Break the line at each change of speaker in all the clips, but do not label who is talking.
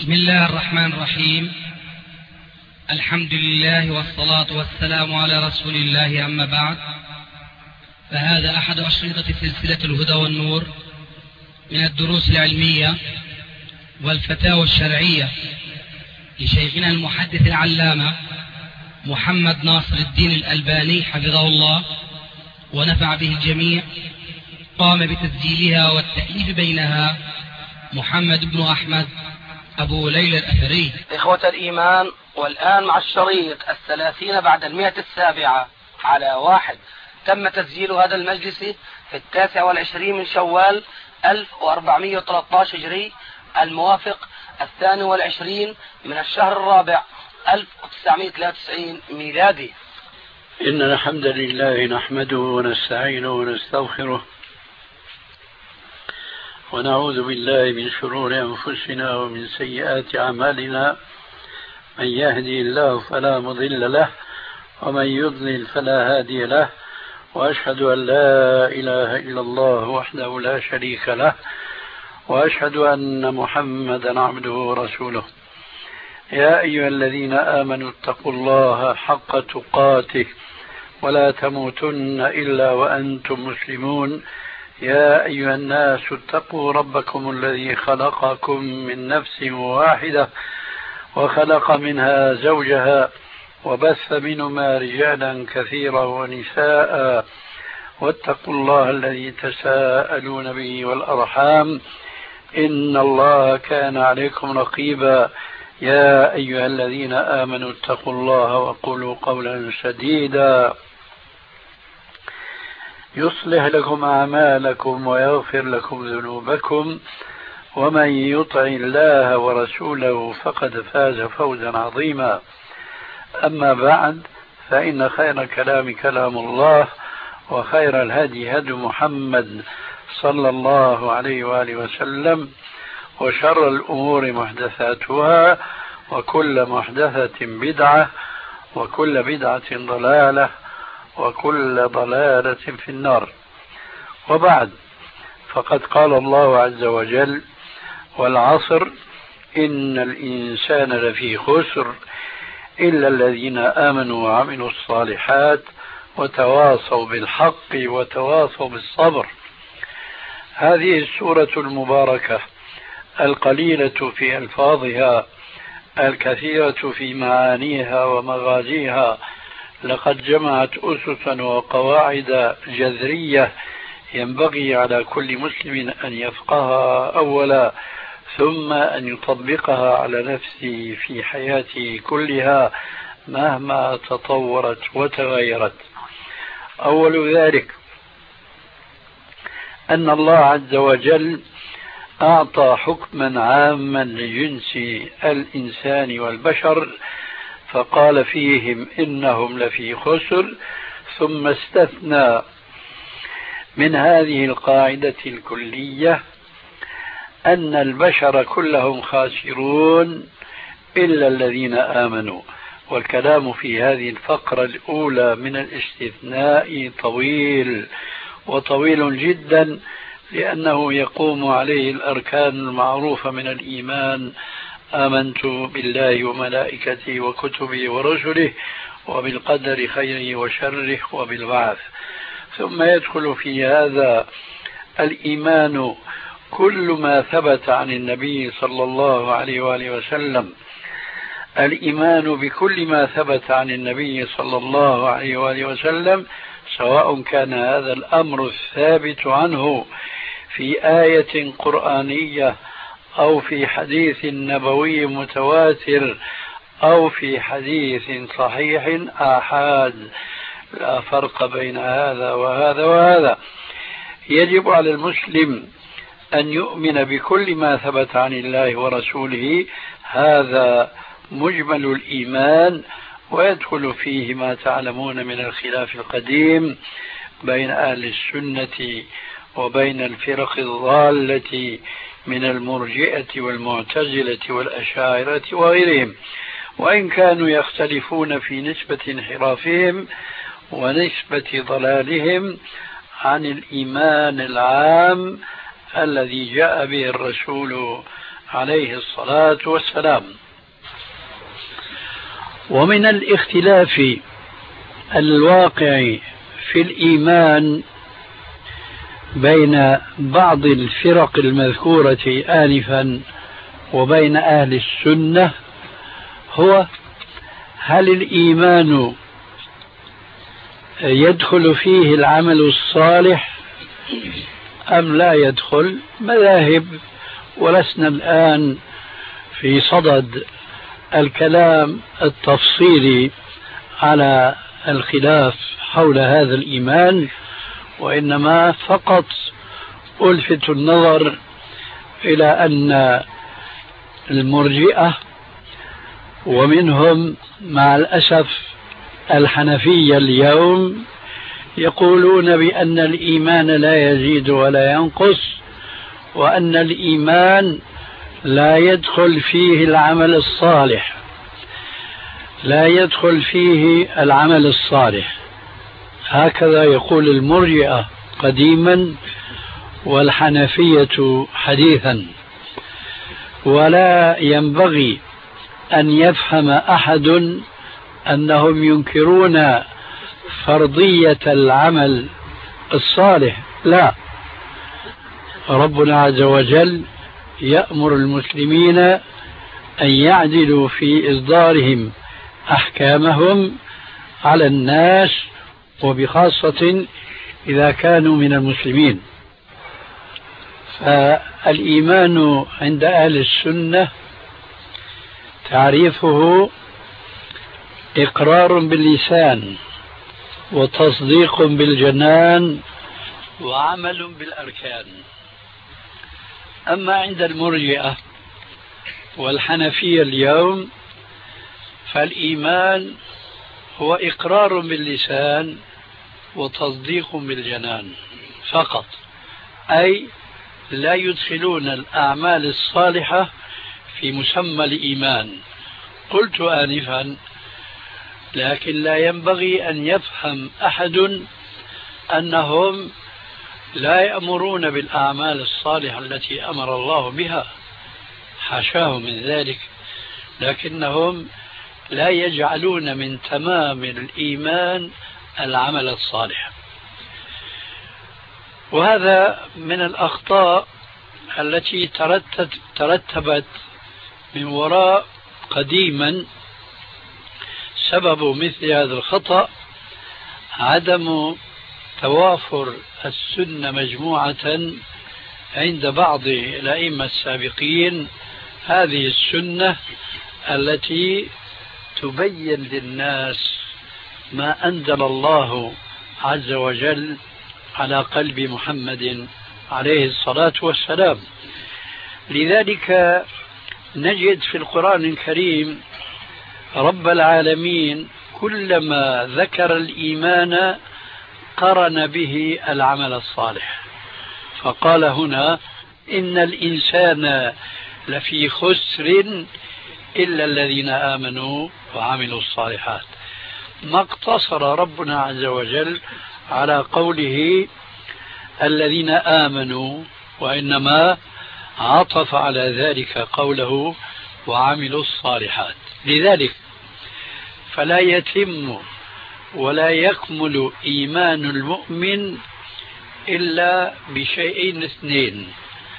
بسم الله الرحمن الرحيم. الحمد لله والصلاة والسلام على رسول الله، أما بعد، فهذا أحد أشرطة سلسلة الهدى والنور من الدروس العلمية والفتاوى الشرعية لشيخنا المحدث العلامة محمد ناصر الدين الألباني حفظه الله ونفع به الجميع. قام بتسجيلها والتأليف بينها محمد بن أحمد أبو ليلى الأثري.
إخوة الإيمان، والآن مع الشريط 30 بعد 107 على 1. تم تسجيل هذا المجلس في 29 من شوال 1413 هجري، الموافق 22 من الشهر الرابع 1993 ميلادي.
إن الحمد لله نحمده ونستعينه ونستغفره ونعوذ بالله من شرور أنفسنا ومن سيئات أعمالنا. من يهدي الله فلا مضل له ومن يضلل فلا هادي له، وأشهد أن لا إله إلا الله وحده لا شريك له، وأشهد أن محمدا عبده ورسوله. يا أيها الذين آمنوا اتقوا الله حق تقاته ولا تموتن إلا وأنتم مسلمون. يا أيها الناس اتقوا ربكم الذي خلقكم من نفس واحدة وخلق منها زوجها وبث منهما رجالا كثيرا ونساء، واتقوا الله الذي تساءلون به والأرحام إن الله كان عليكم رقيبا. يا أيها الذين آمنوا اتقوا الله وقولوا قولا سديدا يصلح لكم أعمالكم ويغفر لكم ذنوبكم، ومن يطع الله ورسوله فقد فاز فوزا عظيما. أما بعد، فإن خير الكلام كلام الله، وخير الهدي هدي محمد صلى الله عليه وآله وسلم، وشر الأمور محدثاتها، وكل محدثة بدعة، وكل بدعة ضلالة، وكل ضلالة في النار. وبعد، فقد قال الله عز وجل: والعصر إن الإنسان لفي خسر إلا الذين آمنوا وعملوا الصالحات وتواصوا بالحق وتواصوا بالصبر. هذه السورة المباركة القليلة في ألفاظها الكثيرة في معانيها ومغازيها لقد جمعت أسسا وقواعد جذرية ينبغي على كل مسلم أن يفقهها أولا، ثم أن يطبقها على نفسه في حياته كلها مهما تطورت وتغيرت. أول ذلك أن الله عز وجل أعطى حكما عاما لجنس الإنسان والبشر، فقال فيهم إنهم لفي خسر، ثم استثنى من هذه القاعدة الكلية أن البشر كلهم خاسرون إلا الذين آمنوا. والكلام في هذه الفقرة الأولى من الاستثناء طويل وطويل جدا، لأنه يقوم عليه الأركان المعروفة من الإيمان: آمنت بالله وملائكته وكتبه ورسله وبالقدر خيره وشره وبالبعث. ثم يدخل في هذا الإيمان كل ما ثبت عن النبي صلى الله عليه وآله وسلم، الإيمان بكل ما ثبت عن النبي صلى الله عليه وآله وسلم، سواء كان هذا الأمر الثابت عنه في آية قرآنية أو في حديث نبوي متواتر أو في حديث صحيح آحاد، لا فرق بين هذا وهذا وهذا. يجب على المسلم أن يؤمن بكل ما ثبت عن الله ورسوله، هذا مجمل الإيمان، ويدخل فيه ما تعلمون من الخلاف القديم بين أهل السنة وبين الفرق الضالة من المرجئة والمعتزلة والأشاعرة وغيرهم، وإن كانوا يختلفون في نسبة انحرافهم ونسبة ضلالهم عن الإيمان العام الذي جاء به الرسول عليه الصلاة والسلام. ومن الاختلاف الواقع في الإيمان بين بعض الفرق المذكورة آنفا وبين أهل السنة هو هل الإيمان يدخل فيه العمل الصالح أم لا يدخل؟ مذاهب، ولسنا الآن في صدد الكلام التفصيلي على الخلاف حول هذا الإيمان، وإنما فقط ألفت النظر إلى أن المرجئة ومنهم مع الأسف الحنفية اليوم يقولون بأن الإيمان لا يزيد ولا ينقص، وأن الإيمان لا يدخل فيه العمل الصالح، لا يدخل فيه العمل الصالح. هكذا يقول المرجئة قديما والحنفية حديثا. ولا ينبغي أن يفهم أحد أنهم ينكرون فرضية العمل الصالح، لا، ربنا عز وجل يأمر المسلمين أن يعدلوا في إصدارهم أحكامهم على الناس، وبخاصة إذا كانوا من المسلمين. فالإيمان عند أهل السنة تعريفه إقرار باللسان وتصديق بالجنان وعمل بالأركان. أما عند المرجئة والحنفية اليوم فالإيمان هو إقرار باللسان وتصديق بالجنان فقط، أي لا يدخلون الأعمال الصالحة في مسمى الإيمان. قلت آنفا لكن لا ينبغي أن يفهم أحد أنهم لا يأمرون بالأعمال الصالحة التي أمر الله بها، حاشاه من ذلك، لكنهم لا يجعلون من تمام الإيمان العمل الصالح. وهذا من الأخطاء التي ترتبت من وراء قديما. سبب مثل هذا الخطأ عدم توافر السنة مجموعة عند بعض الأئمة السابقين، هذه السنة التي تبين للناس ما أنزل الله عز وجل على قلب محمد عليه الصلاة والسلام. لذلك نجد في القرآن الكريم رب العالمين كلما ذكر الإيمان قرن به العمل الصالح، فقال هنا إن الإنسان لفي خسر إلا الذين آمنوا وعملوا الصالحات. ما اقتصر ربنا عز وجل على قوله الذين آمنوا، وإنما عطف على ذلك قوله وعملوا الصالحات. لذلك فلا يتم ولا يكمل إيمان المؤمن إلا بشيئين اثنين: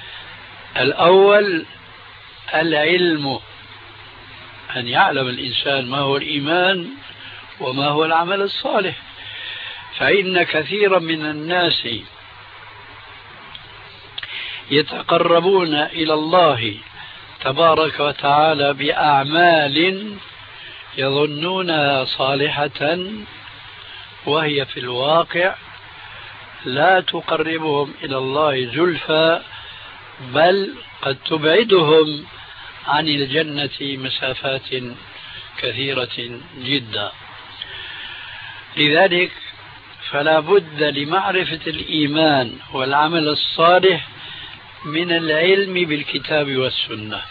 الأول العلم، أن يعلم الإنسان ما هو الإيمان وما هو العمل الصالح. فإن كثيرا من الناس يتقربون إلى الله تبارك وتعالى بأعمال يظنونها صالحة، وهي في الواقع لا تقربهم إلى الله زلفى، بل قد تبعدهم عن الجنة مسافات كثيرة جدا. لذلك فلا بد لمعرفة الإيمان والعمل الصالح من العلم بالكتاب والسنة.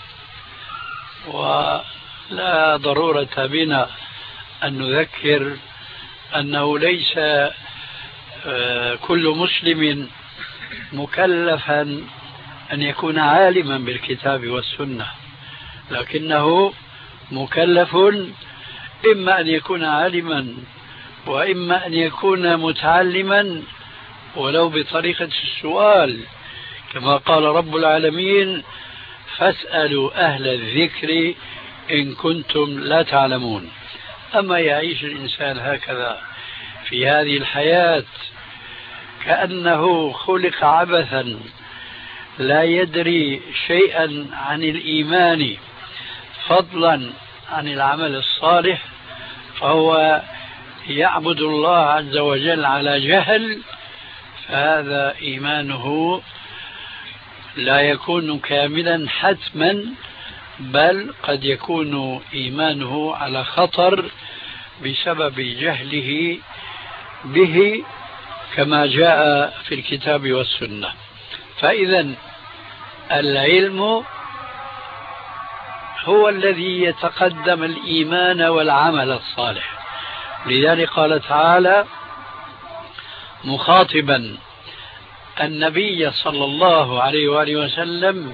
ولا ضرورة بنا أن نذكر أنه ليس كل مسلم مكلفا أن يكون عالما بالكتاب والسنة، لكنه مكلف إما أن يكون عالما وإما أن يكون متعلما ولو بطريقة السؤال، كما قال رب العالمين: فاسألوا أهل الذكر إن كنتم لا تعلمون. أما يعيش الإنسان هكذا في هذه الحياة كأنه خلق عبثا لا يدري شيئا عن الإيمان فضلا عن العمل الصالح، فهو يعبد الله عز وجل على جهل، فهذا إيمانه لا يكون كاملا حتما، بل قد يكون إيمانه على خطر بسبب جهله به، كما جاء في الكتاب والسنة. فإذا العلم هو الذي يتقدم الإيمان والعمل الصالح. لذلك قال تعالى مخاطبا النبي صلى الله عليه وآله وسلم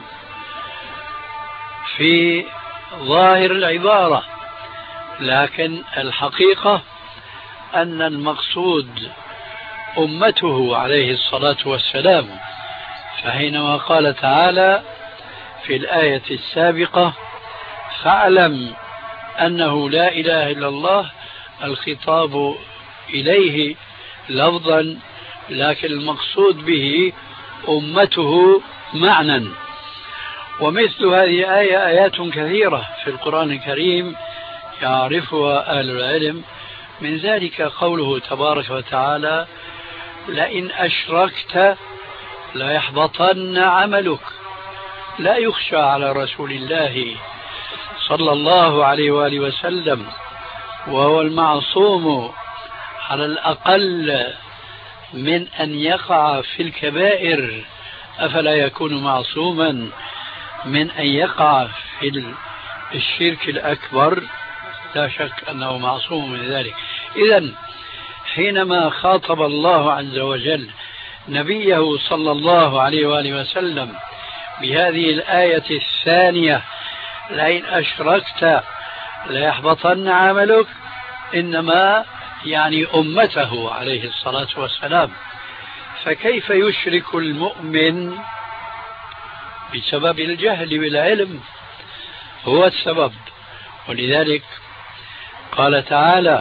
في ظاهر العبارة، لكن الحقيقة أن المقصود أمته عليه الصلاة والسلام. فحينما قال تعالى في الآية السابقة: فاعلم أنه لا إله إلا الله، الخطاب إليه لفظا، لكن المقصود به أمته معنى. ومثل هذه الآية آيات كثيرة في القرآن الكريم يعرفها أهل العلم، من ذلك قوله تبارك وتعالى: لئن أشركت ليحبطن عملك. لا يخشى على رسول الله صلى الله عليه وآله وسلم، وهو المعصوم على الأقل من أن يقع في الكبائر، أفلا يكون معصوما من أن يقع في الشرك الأكبر؟ لا شك أنه معصوم من ذلك. إذن حينما خاطب الله عز وجل نبيه صلى الله عليه وآله وسلم بهذه الآية الثانية: لئن أشركت ليحبطن عملك، إنما يعني أمته عليه الصلاة والسلام. فكيف يشرك المؤمن بسبب الجهل بالعلم؟ هو السبب. ولذلك قال تعالى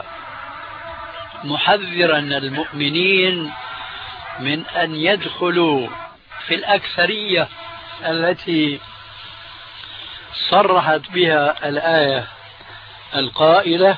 محذرا المؤمنين من أن يدخلوا في الأكثرية التي صرحت بها الآية القائلة: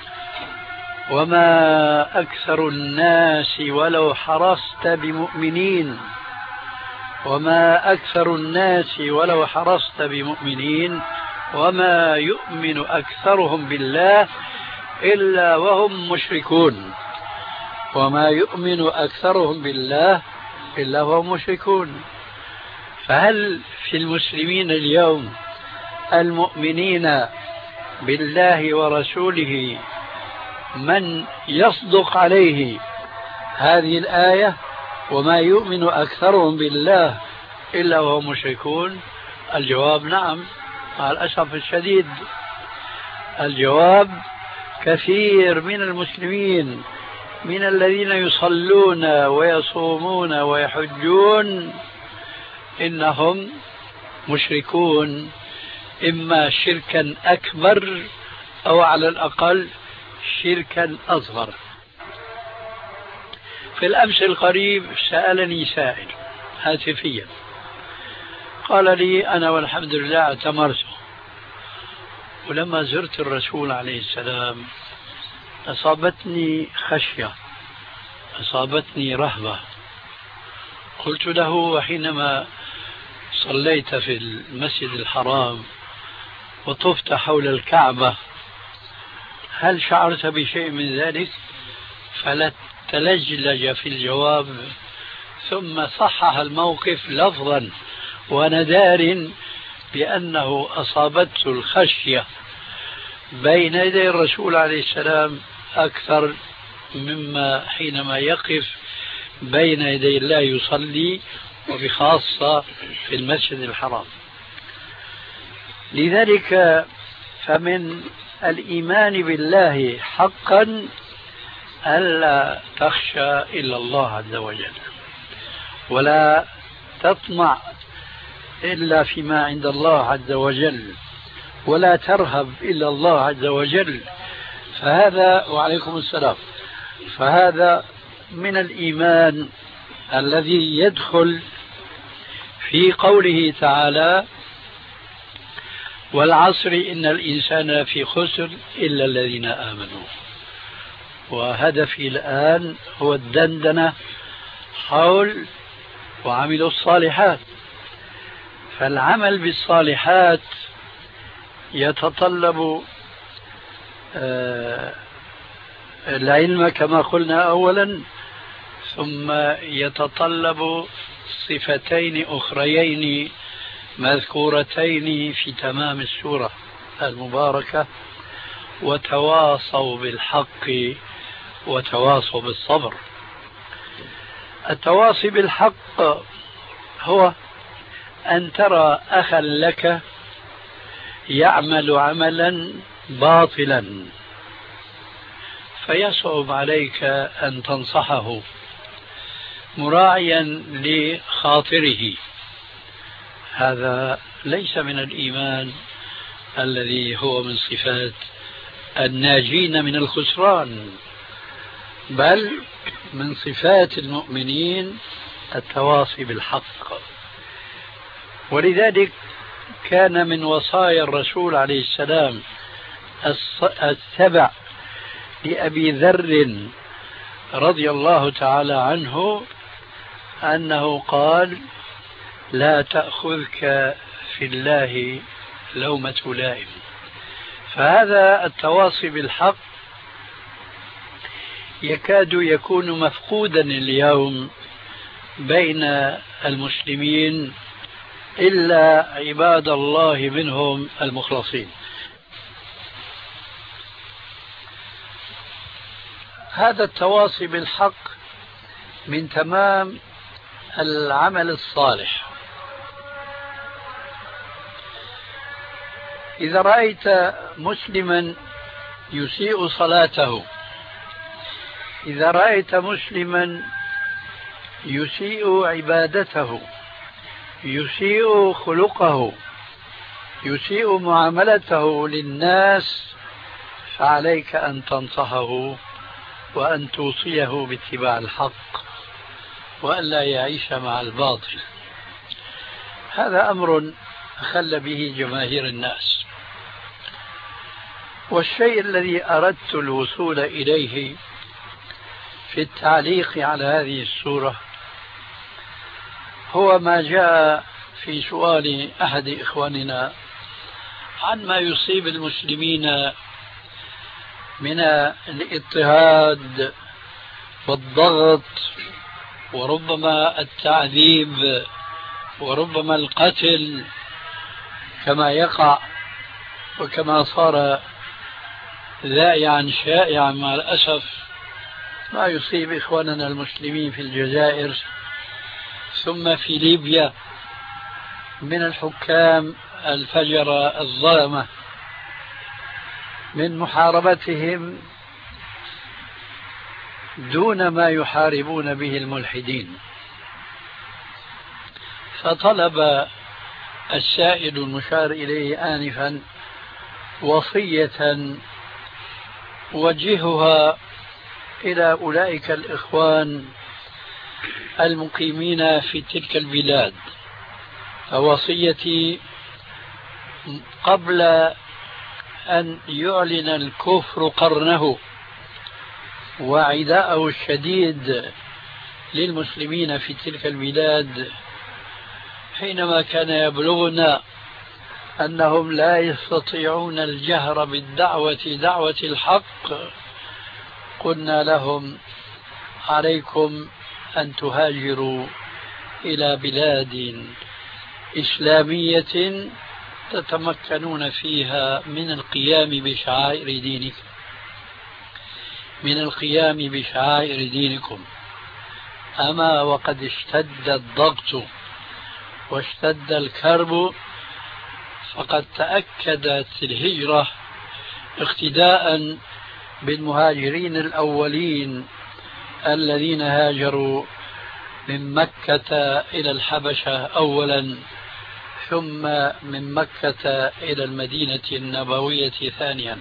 وما أكثر الناس ولو حرصت بمؤمنين، وما أكثر الناس ولو حرصت بمؤمنين، وما يؤمن أكثرهم بالله إلا وهم مشركون. وما يؤمن أكثرهم بالله إلا وهم مشركون. فهل في المسلمين اليوم المؤمنين بالله ورسوله من يصدق عليه هذه الآية: وما يؤمن أكثرهم بالله إلا وهم مشركون؟ الجواب نعم، مع الأسف الشديد. الجواب كثير من المسلمين من الذين يصلون ويصومون ويحجون إنهم مشركون، إما شركا أكبر أو على الأقل شركا أصغر. في الأمس القريب سألني سائل هاتفيا، قال لي: أنا والحمد لله اعتمرت، ولما زرت الرسول عليه السلام أصابتني خشية، أصابتني رهبة. قلت له: وحينما صليت في المسجد الحرام وطفت حول الكعبة هل شعرت بشيء من ذلك؟ فلتلجلج في الجواب، ثم صحح الموقف لفظا وندار بأنه أصابته الخشية بين يدي الرسول عليه السلام أكثر مما حينما يقف بين يدي الله يصلي وبخاصة في المسجد الحرام. لذلك فمن الإيمان بالله حقا ألا تخشى إلا الله عز وجل، ولا تطمع إلا فيما عند الله عز وجل، ولا ترهب إلا الله عز وجل. فهذا وعليكم السلام، فهذا من الإيمان الذي يدخل في قوله تعالى: والعصر إن الإنسان في خسر إلا الذين آمنوا. وهدفي الآن هو الدندنة حول وعملوا الصالحات. فالعمل بالصالحات يتطلب العلم كما قلنا أولا، ثم يتطلب صفتين أخريين مذكورتين في تمام السورة المباركة: وتواصوا بالحق وتواصوا بالصبر. التواصي بالحق هو أن ترى أخا لك يعمل عملا باطلا فيصعب عليك أن تنصحه مراعيا لخاطره. هذا ليس من الإيمان الذي هو من صفات الناجين من الخسران، بل من صفات المؤمنين التواصي بالحق. ولذلك كان من وصايا الرسول عليه السلام السبع لأبي ذر رضي الله تعالى عنه أنه قال: لا تأخذك في الله لومة لائم. فهذا التواصي بالحق يكاد يكون مفقودا اليوم بين المسلمين إلا عباد الله منهم المخلصين. هذا التواصي بالحق من تمام العمل الصالح. إذا رأيت مسلما يسيء صلاته، إذا رأيت مسلما يسيء عبادته، يسيء خلقه، يسيء معاملته للناس، فعليك أن تنصحه وأن توصيه باتباع الحق وأن لا يعيش مع الباطل. هذا أمر أخل به جماهير الناس. والشيء الذي أردت الوصول إليه في التعليق على هذه السورة هو ما جاء في سؤال أحد إخواننا عن ما يصيب المسلمين من الاضطهاد والضغط وربما التعذيب وربما القتل كما يقع وكما صار ذائعا شائعا مع الأسف ما يصيب إخواننا المسلمين في الجزائر ثم في ليبيا من الحكام الفجرة الظلمة من محاربتهم دون ما يحاربون به الملحدين. فطلب السائل المشار إليه آنفا وصية وجهها إلى أولئك الإخوان المقيمين في تلك البلاد. فوصيتي قبل أن يعلن الكفر قرنه وعداءه الشديد للمسلمين في تلك البلاد، حينما كان يبلغنا أنهم لا يستطيعون الجهر بالدعوة دعوة الحق، قلنا لهم: عليكم أن تهاجروا إلى بلاد إسلامية تتمكنون فيها من القيام بشعائر دينكم، من القيام بشعائر دينكم. أما وقد اشتد الضغط واشتد الكرب فقد تأكدت الهجرة اقتداء بالمهاجرين الأولين الذين هاجروا من مكة إلى الحبشة أولا، ثم من مكة إلى المدينة النبوية ثانيا.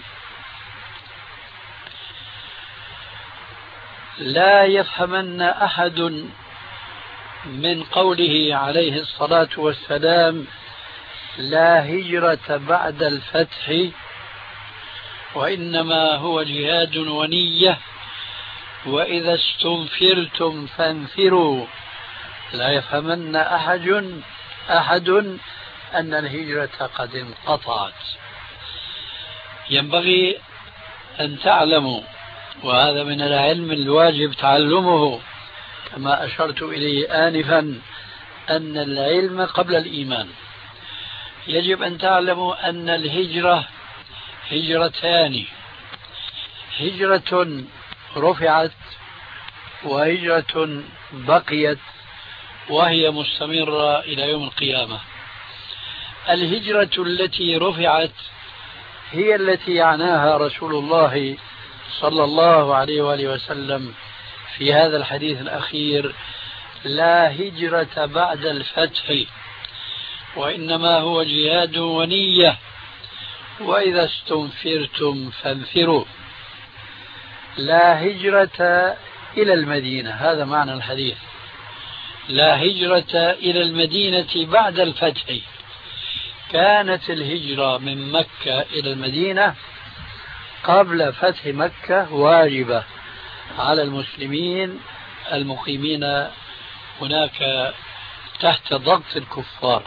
لا يفهمن أحد من قوله عليه الصلاة والسلام لا هجرة بعد الفتح وإنما هو جهاد ونية وإذا استنفرتم فانفروا، لا يفهمن أحد أن الهجرة قد انقطعت. ينبغي أن تعلموا، وهذا من العلم الواجب تعلمه كما أشرت إليه آنفا، أن العلم قبل الإيمان. يجب أن تعلموا أن الهجرة هجرتان: هجرة رفعت وهجرة بقيت وهي مستمرة إلى يوم القيامة. الهجرة التي رفعت هي التي يعناها رسول الله صلى الله عليه وآله وسلم في هذا الحديث الأخير: لا هجرة بعد الفتح وإنما هو جهاد ونية وإذا استنفرتم فانفروا. لا هجرة إلى المدينة، هذا معنى الحديث. لا هجرة إلى المدينة بعد الفتح. كانت الهجرة من مكة إلى المدينة قبل فتح مكة واجبة على المسلمين المقيمين هناك تحت ضغط الكفار.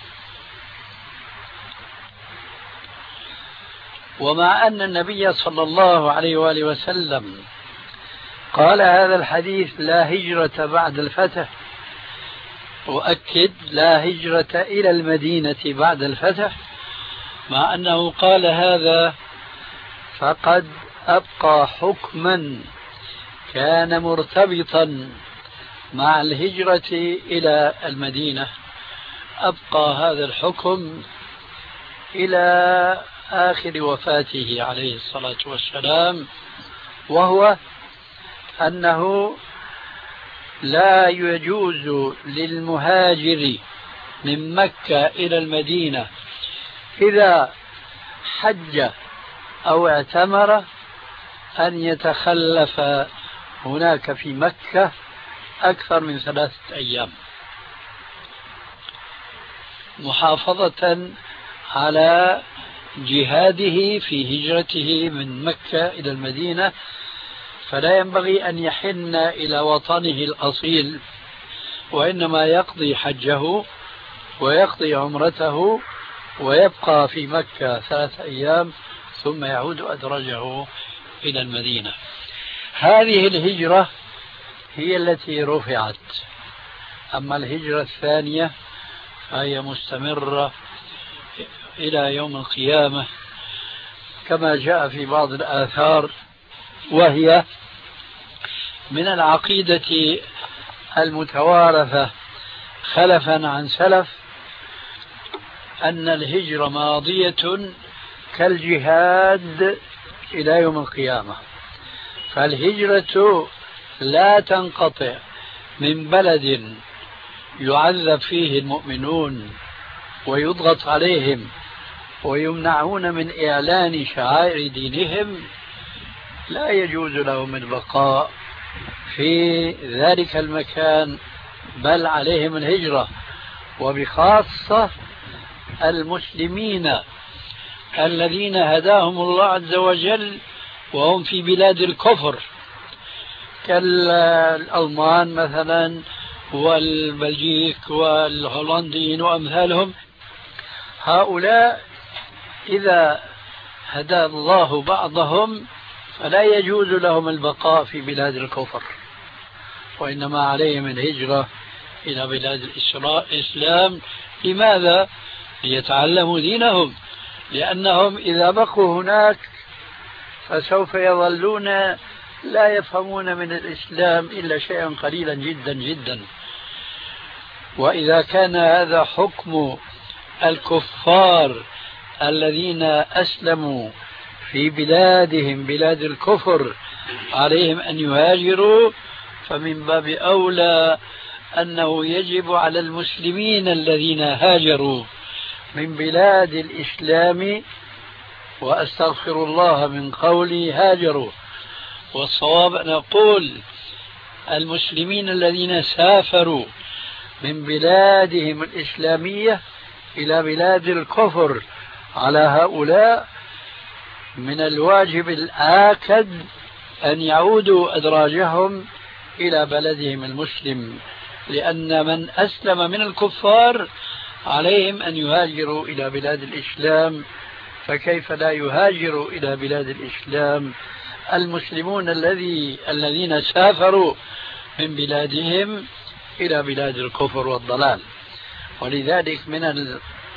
ومع أن النبي صلى الله عليه وآله وسلم قال هذا الحديث لا هجرة بعد الفتح، وأكد لا هجرة إلى المدينة بعد الفتح، مع أنه قال هذا فقد أبقى حكما كان مرتبطا مع الهجرة إلى المدينة، أبقى هذا الحكم إلى آخر وفاته عليه الصلاة والسلام، وهو أنه لا يجوز للمهاجر من مكة إلى المدينة إذا حج أو اعتمر أن يتخلف هناك في مكة أكثر من 3 أيام، محافظة على جهاده في هجرته من مكة إلى المدينة. فلا ينبغي أن يحن إلى وطنه الأصيل، وإنما يقضي حجه ويقضي عمرته ويبقى في مكة 3 أيام ثم يعود أدرجه إلى المدينة. هذه الهجرة هي التي رفعت. أما الهجرة الثانية فهي مستمرة إلى يوم القيامة كما جاء في بعض الآثار، وهي من العقيدة المتوارثة خلفا عن سلف أن الهجرة ماضية كالجهاد إلى يوم القيامة. فالهجرة لا تنقطع من بلد يعذب فيه المؤمنون ويضغط عليهم ويمنعون من إعلان شعائر دينهم، لا يجوز لهم البقاء في ذلك المكان، بل عليهم الهجرة. وبخاصة المسلمين الذين هداهم الله عز وجل وهم في بلاد الكفر كالألمان مثلا والبلجيك والهولنديين وأمثالهم، هؤلاء إذا هدى الله بعضهم فلا يجوز لهم البقاء في بلاد الكفر، وإنما عليهم الهجرة إلى بلاد الإسلام. لماذا؟ ليتعلموا دينهم، لأنهم إذا بقوا هناك فسوف يظلون لا يفهمون من الإسلام إلا شيئا قليلا جدا جدا. وإذا كان هذا حكم الكفار الذين أسلموا في بلادهم بلاد الكفر عليهم أن يهاجروا، فمن باب أولى أنه يجب على المسلمين الذين هاجروا من بلاد الإسلام، وأستغفر الله من قولي هاجروا، والصواب أن أقول المسلمين الذين سافروا من بلادهم الإسلامية إلى بلاد الكفر، على هؤلاء من الواجب الآكد أن يعودوا أدراجهم إلى بلدهم المسلم، لأن من أسلم من الكفار عليهم أن يهاجروا إلى بلاد الإسلام، فكيف لا يهاجروا إلى بلاد الإسلام المسلمون الذين سافروا من بلادهم إلى بلاد الكفر والضلال. ولذلك من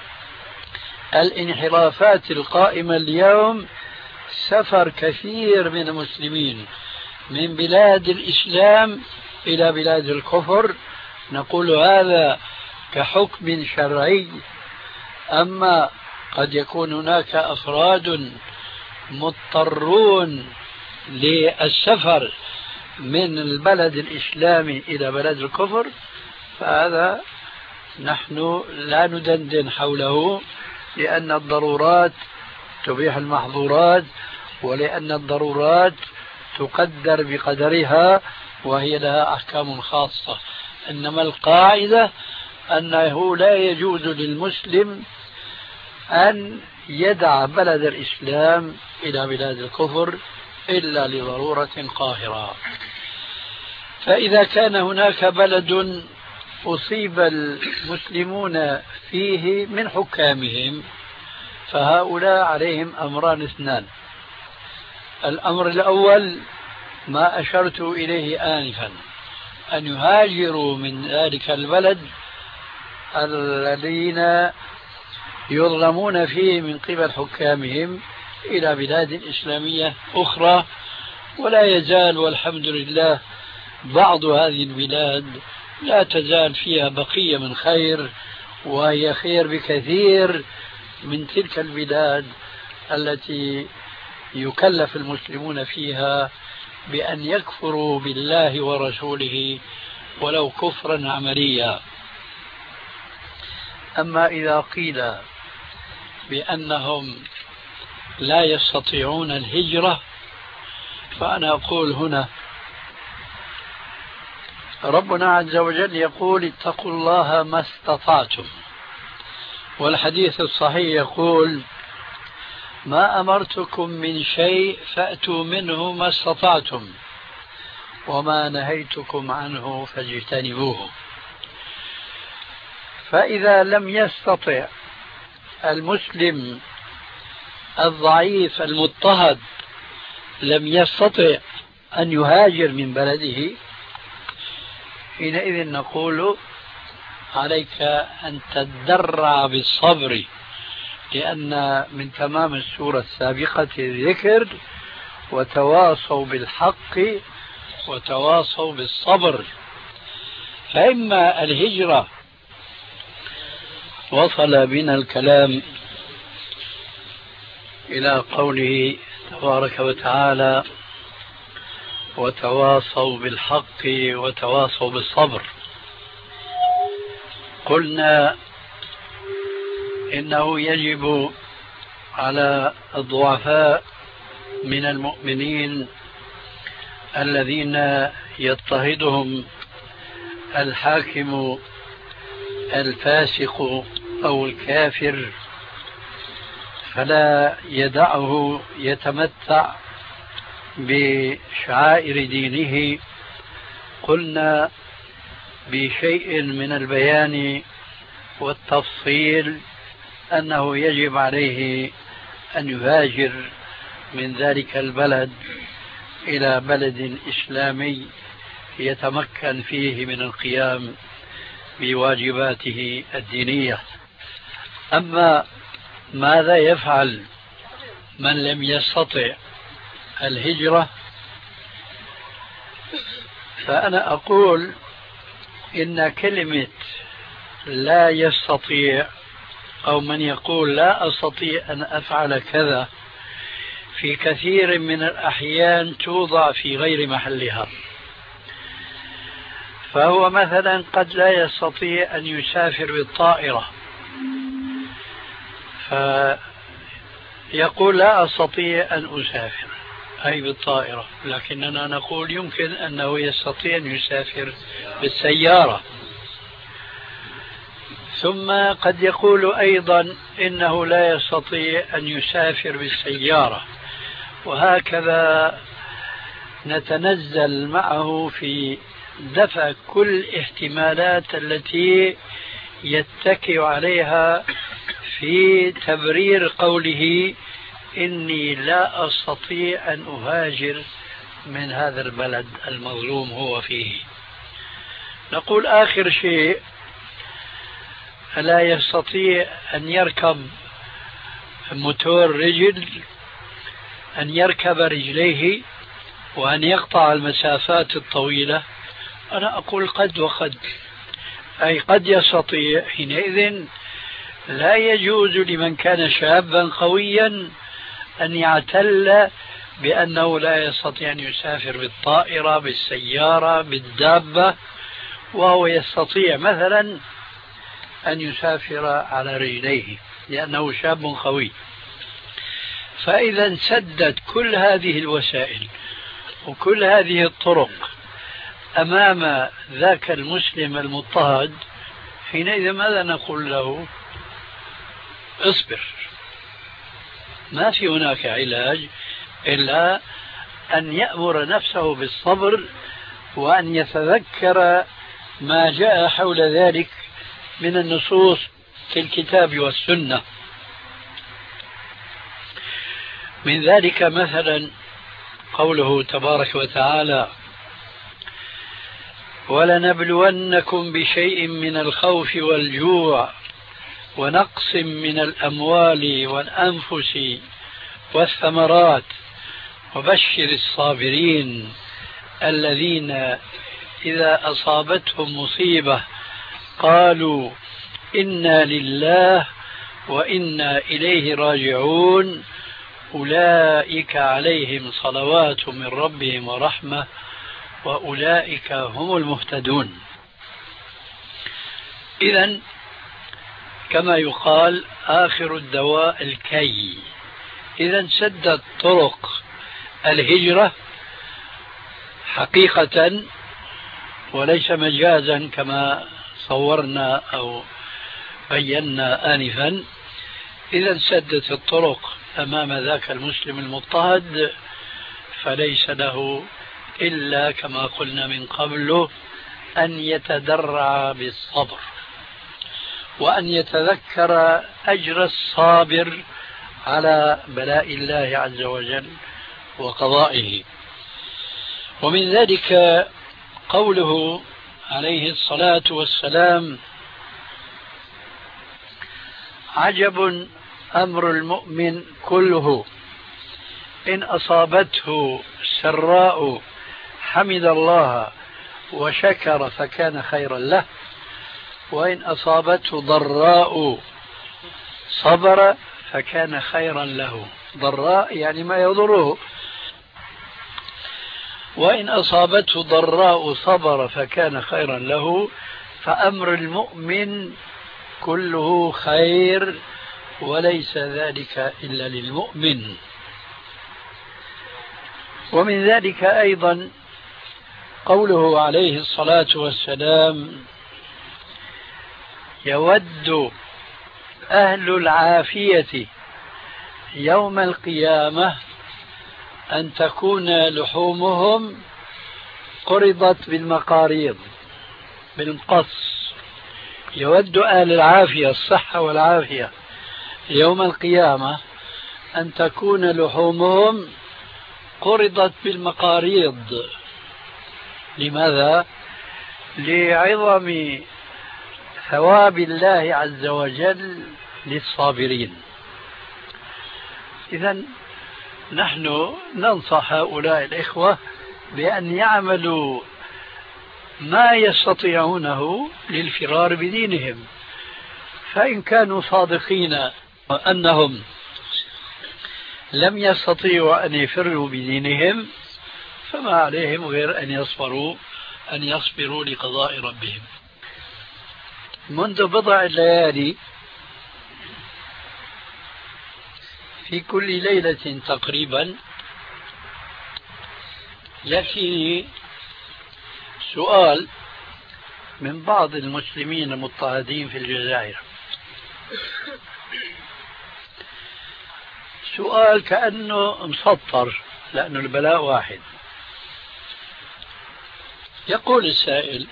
الانحرافات القائمة اليوم سفر كثير من المسلمين من بلاد الإسلام إلى بلاد الكفر. نقول هذا كحكم شرعي، أما قد يكون هناك أفراد مضطرون للسفر من البلد الإسلامي إلى بلد الكفر، فهذا نحن لا ندندن حوله، لأن الضرورات تبيح المحظورات، ولأن الضرورات تقدر بقدرها وهي لها أحكام خاصة. إنما القاعدة أنه لا يجوز للمسلم أن يدع بلد الإسلام إلى بلاد الكفر إلا لضرورة قاهرة. فإذا كان هناك بلد أصيب المسلمون فيه من حكامهم، فهؤلاء عليهم أمران اثنان. الأمر الأول ما أشرت إليه آنفا، أن يهاجروا من ذلك البلد الذين يظلمون فيه من قبل حكامهم إلى بلاد إسلامية أخرى. ولا يزال والحمد لله بعض هذه البلاد لا تزال فيها بقية من خير، وهي خير بكثير من تلك البلاد التي يكلف المسلمون فيها بأن يكفروا بالله ورسوله ولو كفرا عمليا. أما إذا قيل بأنهم لا يستطيعون الهجرة، فأنا أقول هنا ربنا عز وجل يقول اتقوا الله ما استطعتم، والحديث الصحيح يقول ما أمرتكم من شيء فأتوا منه ما استطعتم وما نهيتكم عنه فاجتنبوه. فإذا لم يستطع المسلم الضعيف المضطهد لم يستطع أن يهاجر من بلده، حينئذ نقول عليك أن تتدرع بالصبر، لأن من تمام السورة السابقة الذكر وتواصوا بالحق وتواصوا بالصبر. فإما الهجرة وصل بنا الكلام إلى قوله تبارك وتعالى وتواصوا بالحق وتواصوا بالصبر. قلنا إنه يجب على الضعفاء من المؤمنين الذين يضطهدهم الحاكم الفاسق أو الكافر فلا يدعه يتمتع بشعائر دينه. قلنا بشيء من البيان والتفصيل أنه يجب عليه أن يهاجر من ذلك البلد إلى بلد إسلامي يتمكن فيه من القيام بواجباته الدينية. أما ماذا يفعل من لم يستطع الهجرة؟ فأنا أقول إن كلمة لا يستطيع أو من يقول لا أستطيع أن أفعل كذا في كثير من الأحيان توضع في غير محلها. فهو مثلا قد لا يستطيع أن يسافر بالطائرة، فيقول لا أستطيع أن أسافر أي بالطائرة، لكننا نقول يمكن أنه يستطيع أن يسافر بالسيارة. ثم قد يقول أيضا إنه لا يستطيع أن يسافر بالسيارة، وهكذا نتنزل معه في دفع كل الاحتمالات التي يتكئ عليها في تبرير قوله إني لا أستطيع أن أهاجر من هذا البلد المظلوم هو فيه. نقول آخر شيء لا يستطيع أن يركب موتور رجل، أن يركب رجليه وأن يقطع المسافات الطويلة. أنا أقول قد وقد، أي قد يستطيع، حينئذ لا يجوز لمن كان شابا قويا أن يعتل بأنه لا يستطيع أن يسافر بالطائرة بالسيارة بالدابة، وهو يستطيع مثلا أن يسافر على رجليه لأنه شاب قوي. فإذا سدت كل هذه الوسائل وكل هذه الطرق أمام ذاك المسلم المضطهد، حينئذ ماذا نقول له؟ اصبر، ما في هناك علاج إلا أن يأمر نفسه بالصبر وأن يتذكر ما جاء حول ذلك من النصوص في الكتاب والسنة. من ذلك مثلا قوله تبارك وتعالى: ولنبلونكم بشيء من الخوف والجوع ونقص من الأموال والأنفس والثمرات وبشر الصابرين الذين إذا أصابتهم مصيبة قالوا إنا لله وإنا إليه راجعون أولئك عليهم صلوات من ربهم ورحمة وأولئك هم المهتدون. إذن كما يقال آخر الدواء الكي. إذن سدت طرق الهجرة حقيقة وليس مجازا كما صورنا أو بينا آنفا. إذا سدت الطرق أمام ذاك المسلم المضطهد، فليس له إلا كما قلنا من قبله أن يتدرع بالصبر وأن يتذكر أجر الصابر على بلاء الله عز وجل وقضائه. ومن ذلك قوله عليه الصلاة والسلام: عجب أمر المؤمن كله، إن أصابته سراء حمد الله وشكر فكان خيرا له، وإن أصابته ضراء صبر فكان خيرا له. ضراء يعني ما يضره. وإن أصابته ضراء صبر فكان خيرا له. فأمر المؤمن كله خير وليس ذلك إلا للمؤمن. ومن ذلك أيضا قوله عليه الصلاة والسلام: يود أهل العافية يوم القيامة أن تكون لحومهم قرضت بالمقاريض بالمقص. يود أهل العافية الصحة والعافية يوم القيامة أن تكون لحومهم قرضت بالمقاريض. لماذا؟ لعظم ثواب الله عز وجل للصابرين. إذن نحن ننصح هؤلاء الإخوة بأن يعملوا ما يستطيعونه للفرار بدينهم. فإن كانوا صادقين وأنهم لم يستطيعوا أن يفروا بدينهم فما عليهم غير أن يصبروا لقضاء ربهم. منذ بضع ليالي في كل ليلة تقريبا يأتيني سؤال من بعض المسلمين المضطهدين في الجزائر، سؤال كأنه مسطر لأنه البلاء واحد. يقول السائل: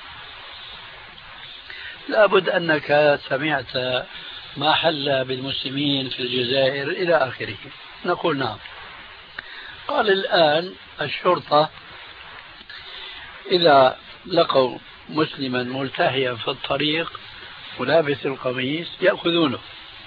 لابد أنك سمعت ما حل بالمسلمين في الجزائر إلى آخره. نقول نعم. قال: الآن الشرطة إذا لقوا مسلما ملتهيا في الطريق ولابس القميص يأخذونه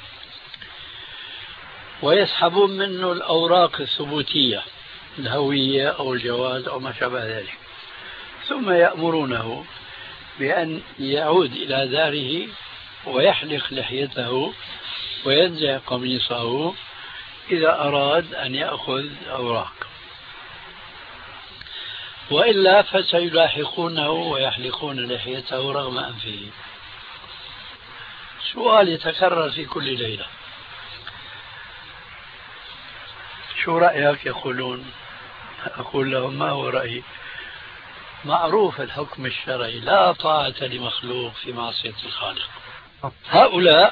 ويسحبون منه الأوراق الثبوتية، الهوية أو الجواز أو ما شابه ذلك، ثم يأمرونه بأن يعود إلى داره ويحلق لحيته وينزع قميصه إذا أراد أن يأخذ أوراق، وإلا فسيلاحقونه ويحلقون لحيته رغم أنفه. سؤال يتكرر في كل ليلة: شو رأيك؟ يقولون. أقول لهم: ما هو رأيي؟ معروف الحكم الشرعي، لا طاعة لمخلوق في معصية الخالق. هؤلاء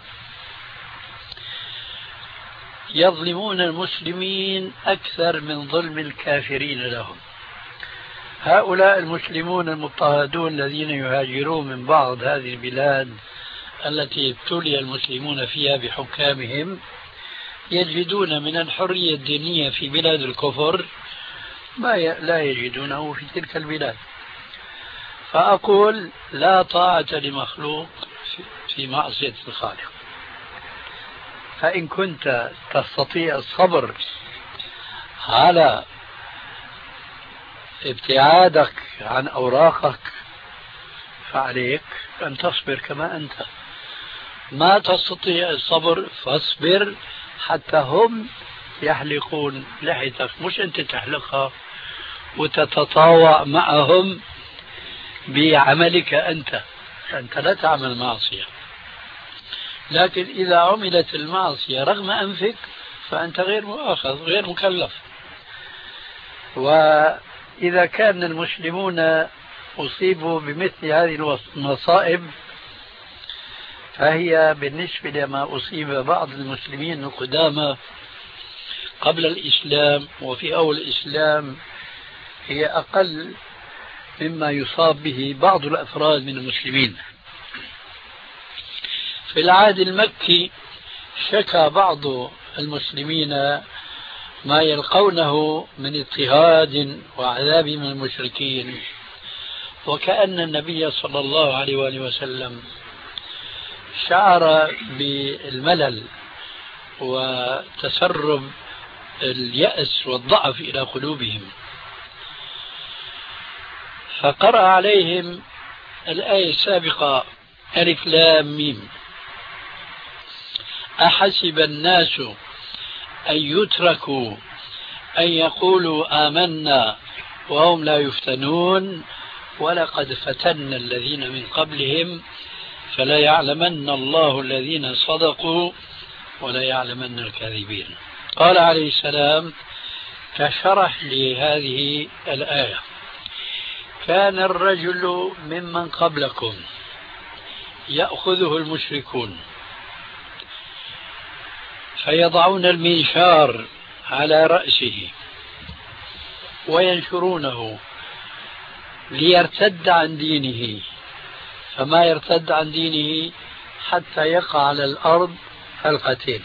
يظلمون المسلمين أكثر من ظلم الكافرين لهم. هؤلاء المسلمون المضطهدون الذين يهاجرون من بعض هذه البلاد التي ابتلي المسلمون فيها بحكامهم يجدون من الحرية الدينية في بلاد الكفر ما لا يجدونه في تلك البلاد. فأقول: لا طاعة لمخلوق في معصية الخالق. فإن كنت تستطيع الصبر على ابتعادك عن أوراقك فعليك أن تصبر كما أنت. ما تستطيع الصبر فاصبر حتى هم يحلقون لحيتك، مش أنت تحلقها وتتطاوع معهم بعملك أنت لا تعمل معصية. لكن إذا عملت المعصية رغم أنفك فأنت غير مؤاخذ، غير مكلف. وإذا كان المسلمون أصيبوا بمثل هذه المصائب فهي بالنسبة لما أصيب بعض المسلمين القدامى قبل الإسلام وفي أول الإسلام هي أقل مما يصاب به بعض الأفراد من المسلمين. في العهد المكي شكى بعض المسلمين ما يلقونه من اضطهاد وعذاب من المشركين، وكأن النبي صلى الله عليه وآله وسلم شعر بالملل وتسرب اليأس والضعف إلى قلوبهم، فقرأ عليهم الآية السابقة: ألف لام ميم أحسب الناس أن يتركوا أن يقولوا آمنا وهم لا يفتنون ولقد فتنا الذين من قبلهم فلا يعلمن الله الذين صدقوا ولا يعلمن الكاذبين. قال عليه السلام كشرح لهذه الآية: كان الرجل ممن قبلكم يأخذه المشركون فيضعون المنشار على رأسه وينشرونه ليرتد عن دينه، فما يرتد عن دينه حتى يقع على الأرض حلقتين.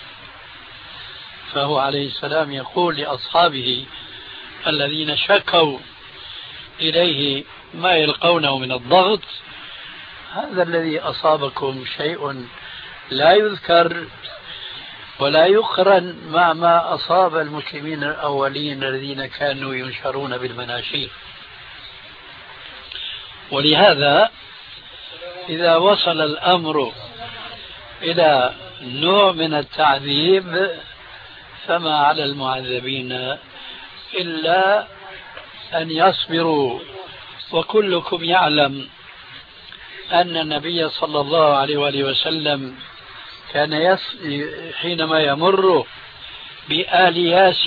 فهو عليه السلام يقول لأصحابه الذين شكوا إليه ما يلقونه من الضغط: هذا الذي أصابكم شيء لا يذكر ولا يقرن مع ما أصاب المسلمين الأولين الذين كانوا ينشرون بالمناشير. ولهذا إذا وصل الأمر إلى نوع من التعذيب فما على المعذبين إلا أن يصبروا. وكلكم يعلم أن النبي صلى الله عليه وآله وسلم كان حينما يمر بآل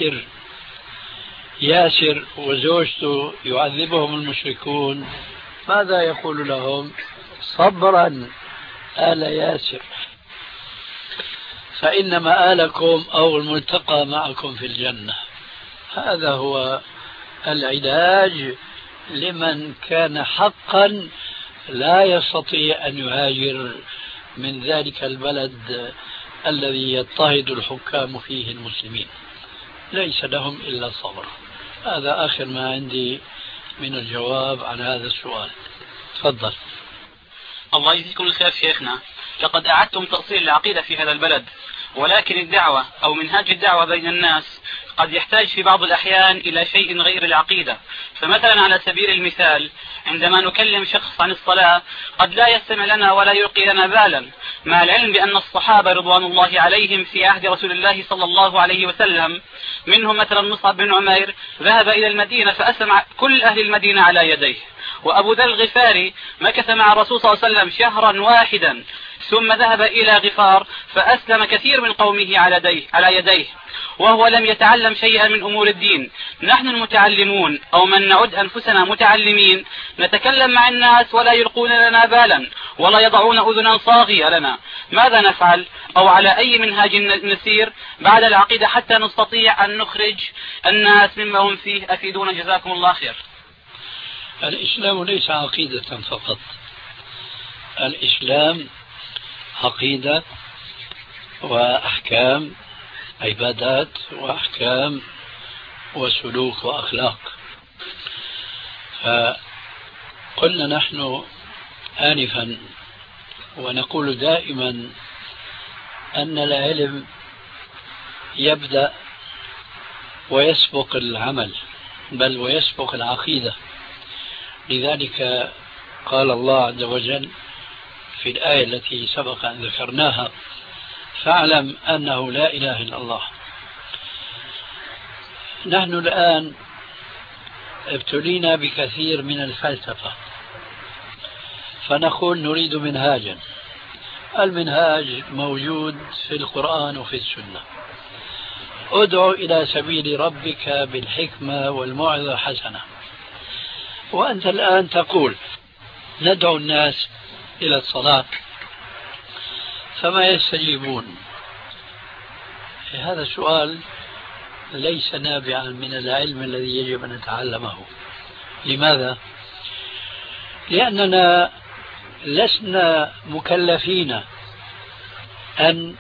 ياسر وزوجته يعذبهم المشركون ماذا يقول لهم؟ صبرا آل ياسر فإن مآلكم أو الملتقى معكم في الجنة. هذا هو العلاج لمن كان حقا لا يستطيع أن يهاجر من ذلك البلد الذي يضطهد الحكام فيه المسلمين، ليس لهم إلا الصبر. هذا آخر ما عندي من الجواب عن هذا السؤال. تفضل.
الله يجزيكم الخير شيخنا، لقد أعدتم تأصيل العقيدة في هذا البلد، ولكن الدعوة أو منهاج الدعوة بين الناس قد يحتاج في بعض الأحيان إلى شيء غير العقيدة. فمثلا على سبيل المثال عندما نكلم شخص عن الصلاة قد لا يستمع لنا ولا يلقي لنا بالا، مع العلم بأن الصحابة رضوان الله عليهم في عهد رسول الله صلى الله عليه وسلم منهم مثلا مصعب بن عمير ذهب إلى المدينة فأسلم كل أهل المدينة على يديه، وأبو ذر الغفاري مكث مع الرسول صلى الله عليه وسلم شهرا واحدا ثم ذهب إلى غفار فأسلم كثير من قومه على يديه وهو لم يتعلم شيئا من أمور الدين. نحن المتعلمون أو من نعد أنفسنا متعلمين نتكلم مع الناس ولا يلقون لنا بالا ولا يضعون أذنا صاغية لنا. ماذا نفعل أو على أي منهاج نسير بعد العقيدة حتى نستطيع أن نخرج الناس مما هم فيه؟ أفيدونا جزاكم الله خير.
الإسلام ليس عقيدة فقط، الإسلام عقيدة وأحكام، عبادات وأحكام وسلوك وأخلاق. فقلنا نحن آنفا ونقول دائما أن العلم يبدأ ويسبق العمل بل ويسبق العقيدة. لذلك قال الله عز وجل في الآية التي سبق أن ذكرناها: فاعلم أنه لا إله إلا الله. نحن الآن ابتلينا بكثير من الفلسفة فنقول نريد منهاجا. المنهاج موجود في القرآن وفي السنة: ادعو إلى سبيل ربك بالحكمة والموعظة الحسنة. وأنت الآن تقول ندعو الناس إلى الصلاة فما يستجيبون. هذا السؤال ليس نابعا من العلم الذي يجب أن نتعلمه. لماذا؟ لأننا لسنا مكلفين أن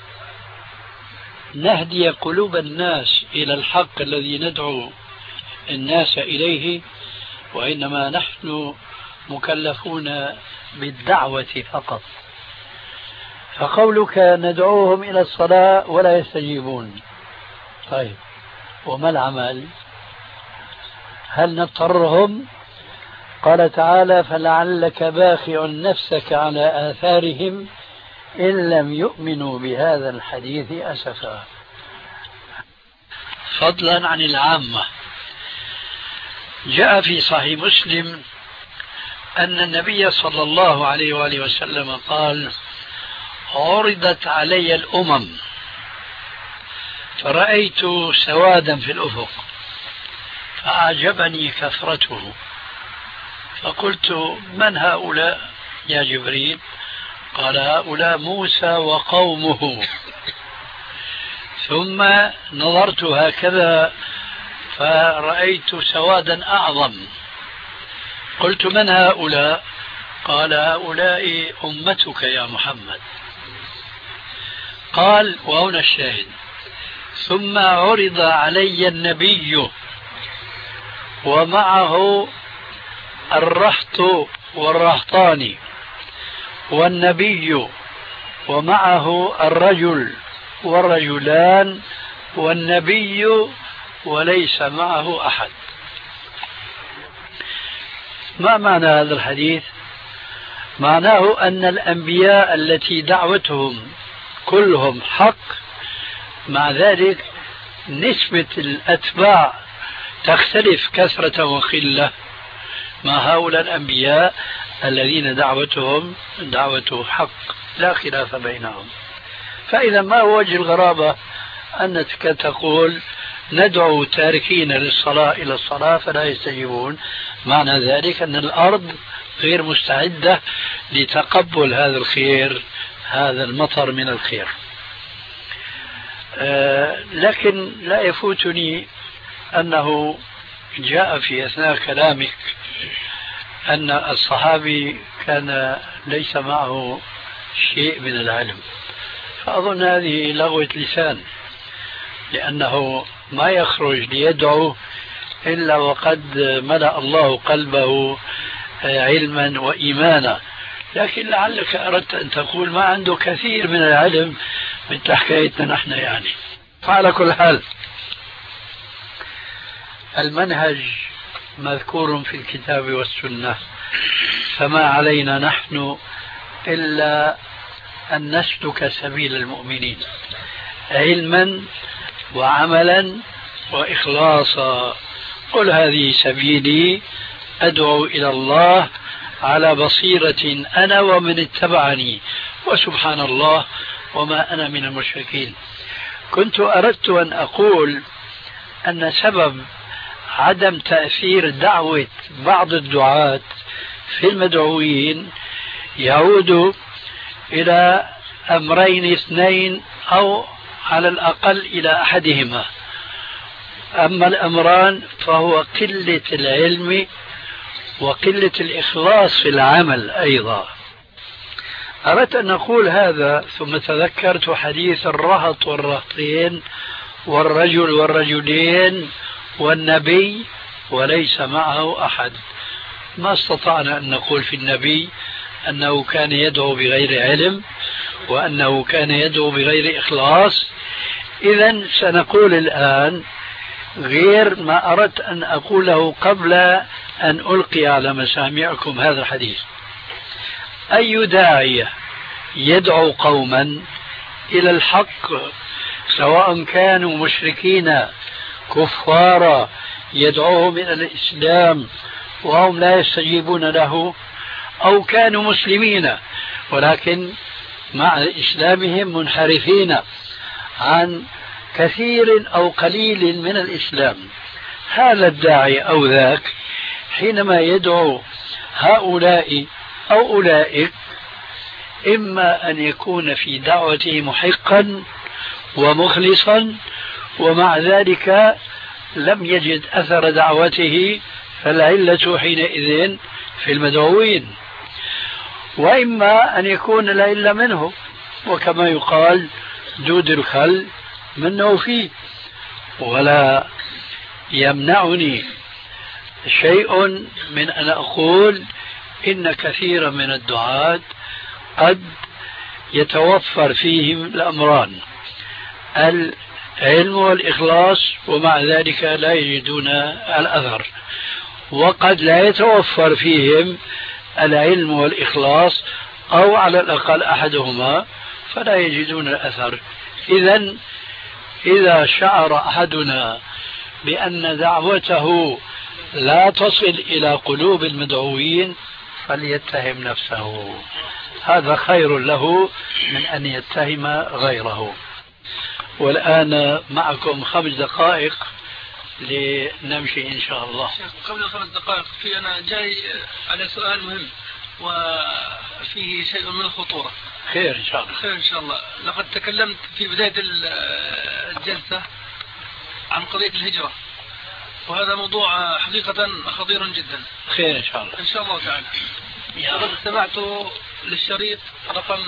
نهدي قلوب الناس إلى الحق الذي ندعو الناس إليه، وإنما نحن مكلفون بالدعوة فقط. فقولك ندعوهم إلى الصلاة ولا يستجيبون، طيب وما العمل؟ هل نضطرهم؟ قال تعالى: فلعلك باخع نفسك على آثارهم إن لم يؤمنوا بهذا الحديث أسفا. فضلا عن العامة، جاء في صحيح مسلم أن النبي صلى الله عليه وآله وسلم قال: عرضت علي الأمم فرأيت سوادا في الأفق فأعجبني كثرته، فقلت: من هؤلاء يا جبريل؟ قال: هؤلاء موسى وقومه. ثم نظرت هكذا فرأيت سوادا أعظم، قلت: من هؤلاء؟ قال: هؤلاء أمتك يا محمد. قال، وهنا الشاهد: ثم عرض علي النبي ومعه الرهط والرهطان، والنبي ومعه الرجل والرجلان، والنبي وليس معه أحد. ما معنى هذا الحديث؟ معناه أن الأنبياء التي دعوتهم كلهم حق، مع ذلك نسبة الأتباع تختلف كثرة وقلة مع هؤلاء الأنبياء الذين دعوتهم دعوة حق لا خلاف بينهم. فإذا ما هو وجه الغرابة أنك تقول ندعو تاركين للصلاة إلى الصلاة فلا يستجيبون؟ معنى ذلك أن الأرض غير مستعدة لتقبل هذا الخير، هذا المطر من الخير. لكن لا يفوتني أنه جاء في أثناء كلامك أن الصحابي كان ليس معه شيء من العلم، فأظن هذه لغوة لسان، لأنه ما يخرج ليدعو إلا وقد ملأ الله قلبه علما وإيمانا. لكن لعلك أردت أن تقول ما عنده كثير من العلم مثل حكايتنا نحن يعني. فعلى كل حال المنهج مذكور في الكتاب والسنة، فما علينا نحن إلا أن نسلك سبيل المؤمنين علما وعملا وإخلاصا. قل هذه سبيلي أدعو إلى الله على بصيرة أنا ومن اتبعني وسبحان الله وما أنا من المشركين. كنت أردت أن أقول أن سبب عدم تأثير دعوة بعض الدعاة في المدعوين يعود إلى أمرين اثنين أو على الأقل إلى أحدهما. أما الأمران فهو قلة العلم وقلة الإخلاص في العمل أيضا. أردت أن أقول هذا ثم تذكرت حديث الرهط والرهطين والرجل والرجلين والنبي وليس معه أحد. ما استطعنا أن نقول في النبي أنه كان يدعو بغير علم وأنه كان يدعو بغير إخلاص. إذن سنقول الآن غير ما أردت أن أقوله قبل أن ألقي على مسامعكم هذا الحديث. أي داعية يدعو قوما إلى الحق سواء كانوا مشركين كفارا يدعوهم إلى الإسلام وهم لا يستجيبون له، أو كانوا مسلمين ولكن مع إسلامهم منحرفين عن كثير أو قليل من الإسلام، هذا الداعي أو ذاك حينما يدعو هؤلاء أو أولئك إما أن يكون في دعوته محقا ومخلصا ومع ذلك لم يجد أثر دعوته فالعلة حينئذ في المدعوين، وإما أن يكون العلة منه، وكما يقال دود الخل منه فيه. ولا يمنعني شيء من أن أقول إن كثيرا من الدعاة قد يتوفر فيهم الأمران العلم والإخلاص ومع ذلك لا يجدون الأثر، وقد لا يتوفر فيهم العلم والإخلاص أو على الأقل أحدهما فلا يجدون الأثر. إذن إذا شعر أحدنا بأن دعوته لا تصل إلى قلوب المدعوين فليتهم نفسه، هذا خير له من أن يتهم غيره. والآن معكم 5 دقائق لنمشي إن شاء الله.
قبل 5 دقائق أنا جاي على سؤال مهم وفيه شيء من الخطورة.
خير إن شاء الله.
خير إن شاء الله. لقد تكلمت في بداية الجلسة عن قضية الهجرة، وهذا موضوع حقيقة خطير جدا.
خير إن شاء الله.
إن شاء الله تعالى. لقد استمعت للشريط رقم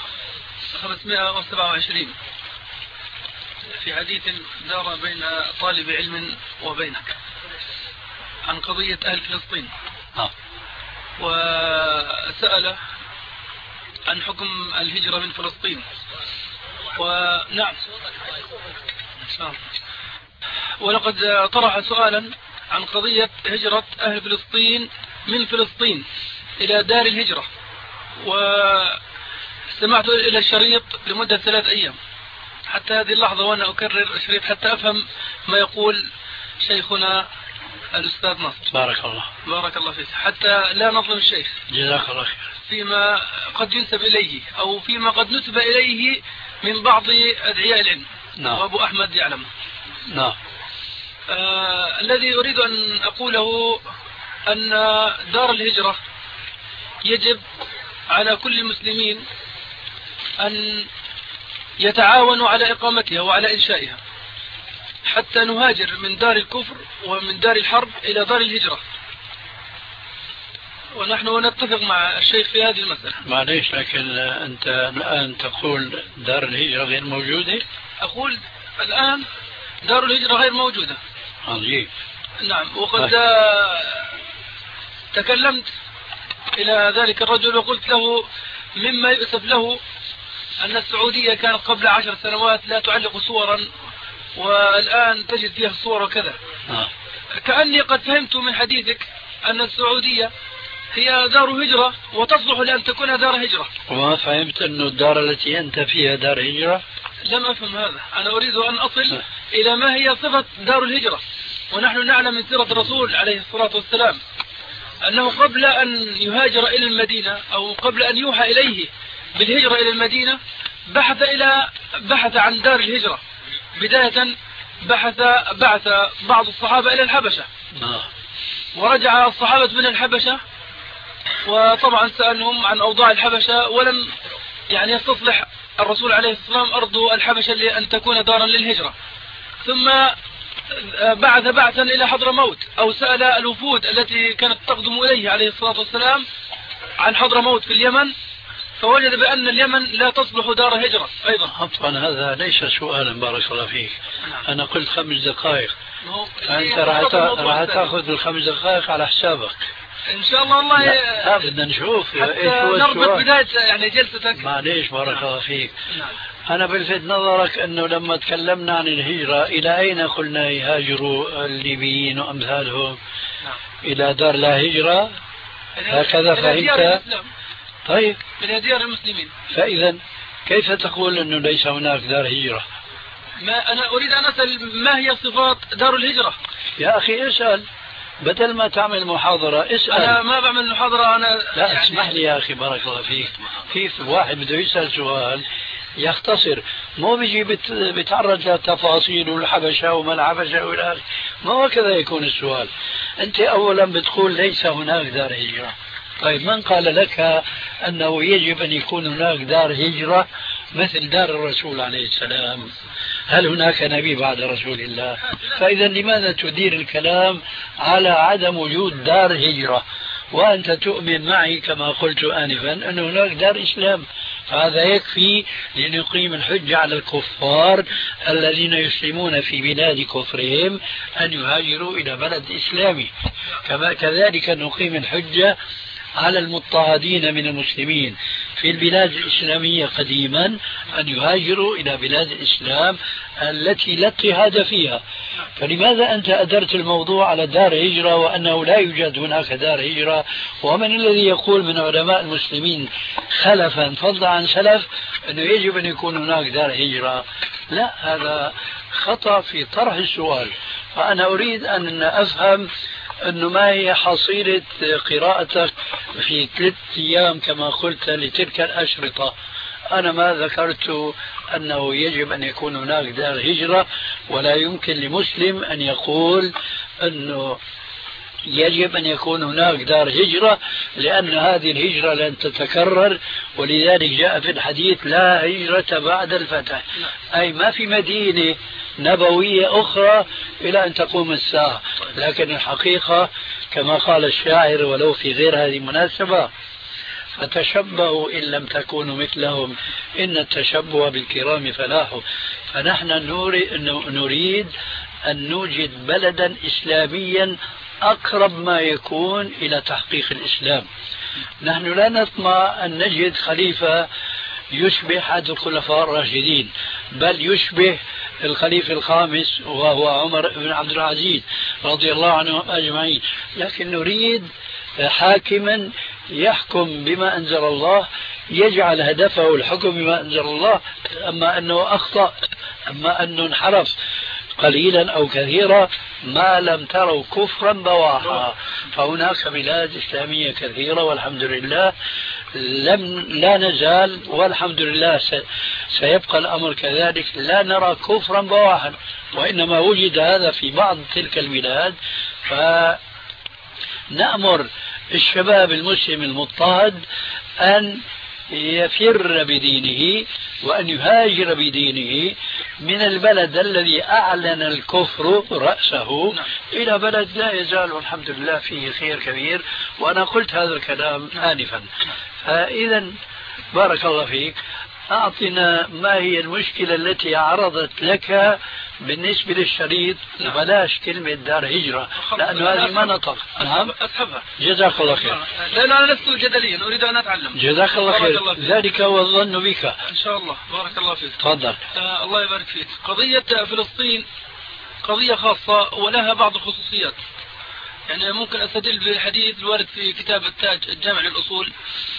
527 في حديث دار بين طالب علم وبينك عن قضية أهل فلسطين، وسأل عن حكم الهجرة من فلسطين. ونعم، ولقد طرح سؤالا عن قضية هجرة أهل فلسطين من فلسطين إلى دار الهجرة، واستمعت إلى الشريط لمدة 3 أيام حتى هذه اللحظة، وأنا أكرر الشريط حتى أفهم ما يقول شيخنا الأستاذ ناصر.
بارك الله.
بارك الله فيك. حتى لا نظلم الشيخ،
جزاك الله خير،
فيما قد ينسب إليه أو فيما قد نسب إليه من بعض أدعياء العلم.
نعم.
وأبو أحمد يعلم.
نعم.
الذي أريد أن أقوله أن دار الهجرة يجب على كل المسلمين أن يتعاونوا على إقامتها وعلى إنشائها، حتى نهاجر من دار الكفر ومن دار الحرب إلى دار الهجرة. ونحن نتفق مع الشيخ في هذه المسألة.
معليش، لكن أنت الآن تقول دار الهجرة غير موجودة؟
أقول الآن دار الهجرة غير موجودة.
عجيب.
نعم. وقد تكلمت إلى ذلك الرجل وقلت له مما يؤسف له أن السعودية كانت قبل 10 سنوات لا تعلق صورا، والآن تجد فيها صور وكذا. كأني قد فهمت من حديثك أن السعودية هي دار هجرة وتصلح لأن تكون دار هجرة.
وما فهمت أن الدار التي أنت فيها دار هجرة؟
لم أفهم هذا. أنا أريد أن أصل إلى ما هي صفة دار الهجرة. ونحن نعلم من سيرة الرسول عليه الصلاة والسلام أنه قبل أن يهاجر إلى المدينة أو قبل أن يوحى إليه بالهجرة إلى المدينة بحث عن دار الهجرة. بداية بعث بعض الصحابة إلى الحبشة، ورجع الصحابة من الحبشة وطبعا سألهم عن أوضاع الحبشة، ولم يستصلح الرسول عليه الصلاة والسلام أرض الحبشة لأن تكون دارا للهجرة. ثم بعث بعثا إلى حضرموت أو سأل الوفود التي كانت تقدم إليه عليه الصلاة والسلام عن حضرموت في اليمن، فوجد بأن اليمن لا تصلح دار هجرة أيضا.
طبعا هذا ليس سؤالا، بارك الله فيك. أنا قلت 5 دقائق، فأنت راح تأخذ ال5 دقائق على حسابك
إن شاء الله. الله
لا بدنا نشوف
إيش هو نربط بداية جلستك.
معليش، بارك الله فيك. أنا بلفت نظرك أنه لما تكلمنا عن الهجرة إلى أين قلنا يهاجروا الليبيين وأمثالهم؟ إلى دار لا هجرة، هكذا فهمت؟ طيب،
إلى ديار المسلمين.
فإذا كيف تقول أنه ليس هناك دار هجرة؟
ما أنا أريد أن أسأل ما هي صفات دار الهجرة.
يا أخي اسأل، بدل ما تعمل محاضرة اسأل.
أنا ما بعمل محاضرة أنا.
لا اسمح لي يا أخي، بارك الله فيك. في واحد بده يسأل سؤال يختصر، مو بيجي بيتعرض لتفاصيل والحبشة وما الحبشة والى آخره. ما هو كذا يكون السؤال. أنت أولا بتقول ليس هناك دار هجرة. طيب، من قال لك أنه يجب أن يكون هناك دار هجرة مثل دار الرسول عليه السلام؟ هل هناك نبي بعد رسول الله؟ فإذا لماذا تدير الكلام على عدم وجود دار هجرة وأنت تؤمن معي كما قلت آنفا أن هناك دار إسلام؟ فهذا يكفي لنقيم الحجة على الكفار الذين يسلمون في بلاد كفرهم أن يهاجروا إلى بلد إسلامي. كذلك نقيم الحجة على المضطهدين من المسلمين في البلاد الإسلامية قديما أن يهاجروا إلى بلاد الإسلام التي لا اضطهاد فيها. فلماذا أنت أدرت الموضوع على دار هجرة وأنه لا يوجد هناك دار هجرة؟ ومن الذي يقول من علماء المسلمين خلفا فضلا عن سلف أنه يجب أن يكون هناك دار هجرة؟ لا، هذا خطأ في طرح السؤال. فأنا أريد أن أفهم أنه ما هي حصيلة قراءتك في 3 أيام كما قلت لتلك الأشرطة. أنا ما ذكرت أنه يجب أن يكون هناك دار هجرة، ولا يمكن لمسلم أن يقول أنه يجب أن يكون هناك دار هجرة، لأن هذه الهجرة لن تتكرر، ولذلك جاء في الحديث لا هجرة بعد الفتح، أي ما في مدينة نبوية أخرى إلى أن تقوم الساعة. لكن الحقيقة كما قال الشاعر ولو في غير هذه المناسبة: فتشبهوا إن لم تكونوا مثلهم إن التشبه بالكرام فلاح. فنحن نريد أن نوجد بلدا إسلاميا أقرب ما يكون إلى تحقيق الإسلام. نحن لا نطمع أن نجد خليفة يشبه أحد الخلفاء الراشدين، بل يشبه الخليفة الخامس وهو عمر بن عبد العزيز رضي الله عنهم أجمعين. لكن نريد حاكما يحكم بما أنزل الله يجعل هدفه الحكم بما أنزل الله، أما أنه أخطأ، أما أنه انحرف قليلا أو كثيرا، ما لم تروا كفرا بواحا. فهناك بلاد إسلامية كثيرة والحمد لله لا نزال، والحمد لله سيبقى الأمر كذلك، لا نرى كفرا بواحا، وإنما وجد هذا في بعض تلك البلاد. فنأمر الشباب المسلم المضطهد أن يفر بدينه وأن يهاجر بدينه من البلد الذي أعلن الكفر رأسه إلى بلد لا يزال والحمد لله فيه خير كبير. وأنا قلت هذا الكلام آنفا. فإذا بارك الله فيك، أعطنا ما هي المشكلة التي عرضت لك بالنسبة للشريط، بلاش كلمة دار هجرة لأنه هذه ما نطق. نعم
أسحبها.
جزاك الله خير.
لأن أنا لست جدليا، أريد أن أتعلم.
جزاك الله خير، ذلك هو الظن بك.
إن شاء الله. بارك الله فيك.
تفضل.
الله يبارك فيك. قضية فلسطين قضية خاصة ولها بعض الخصوصيات. يعني ممكن أستدل بالحديث الوارد في كتاب التاج الجامع للأصول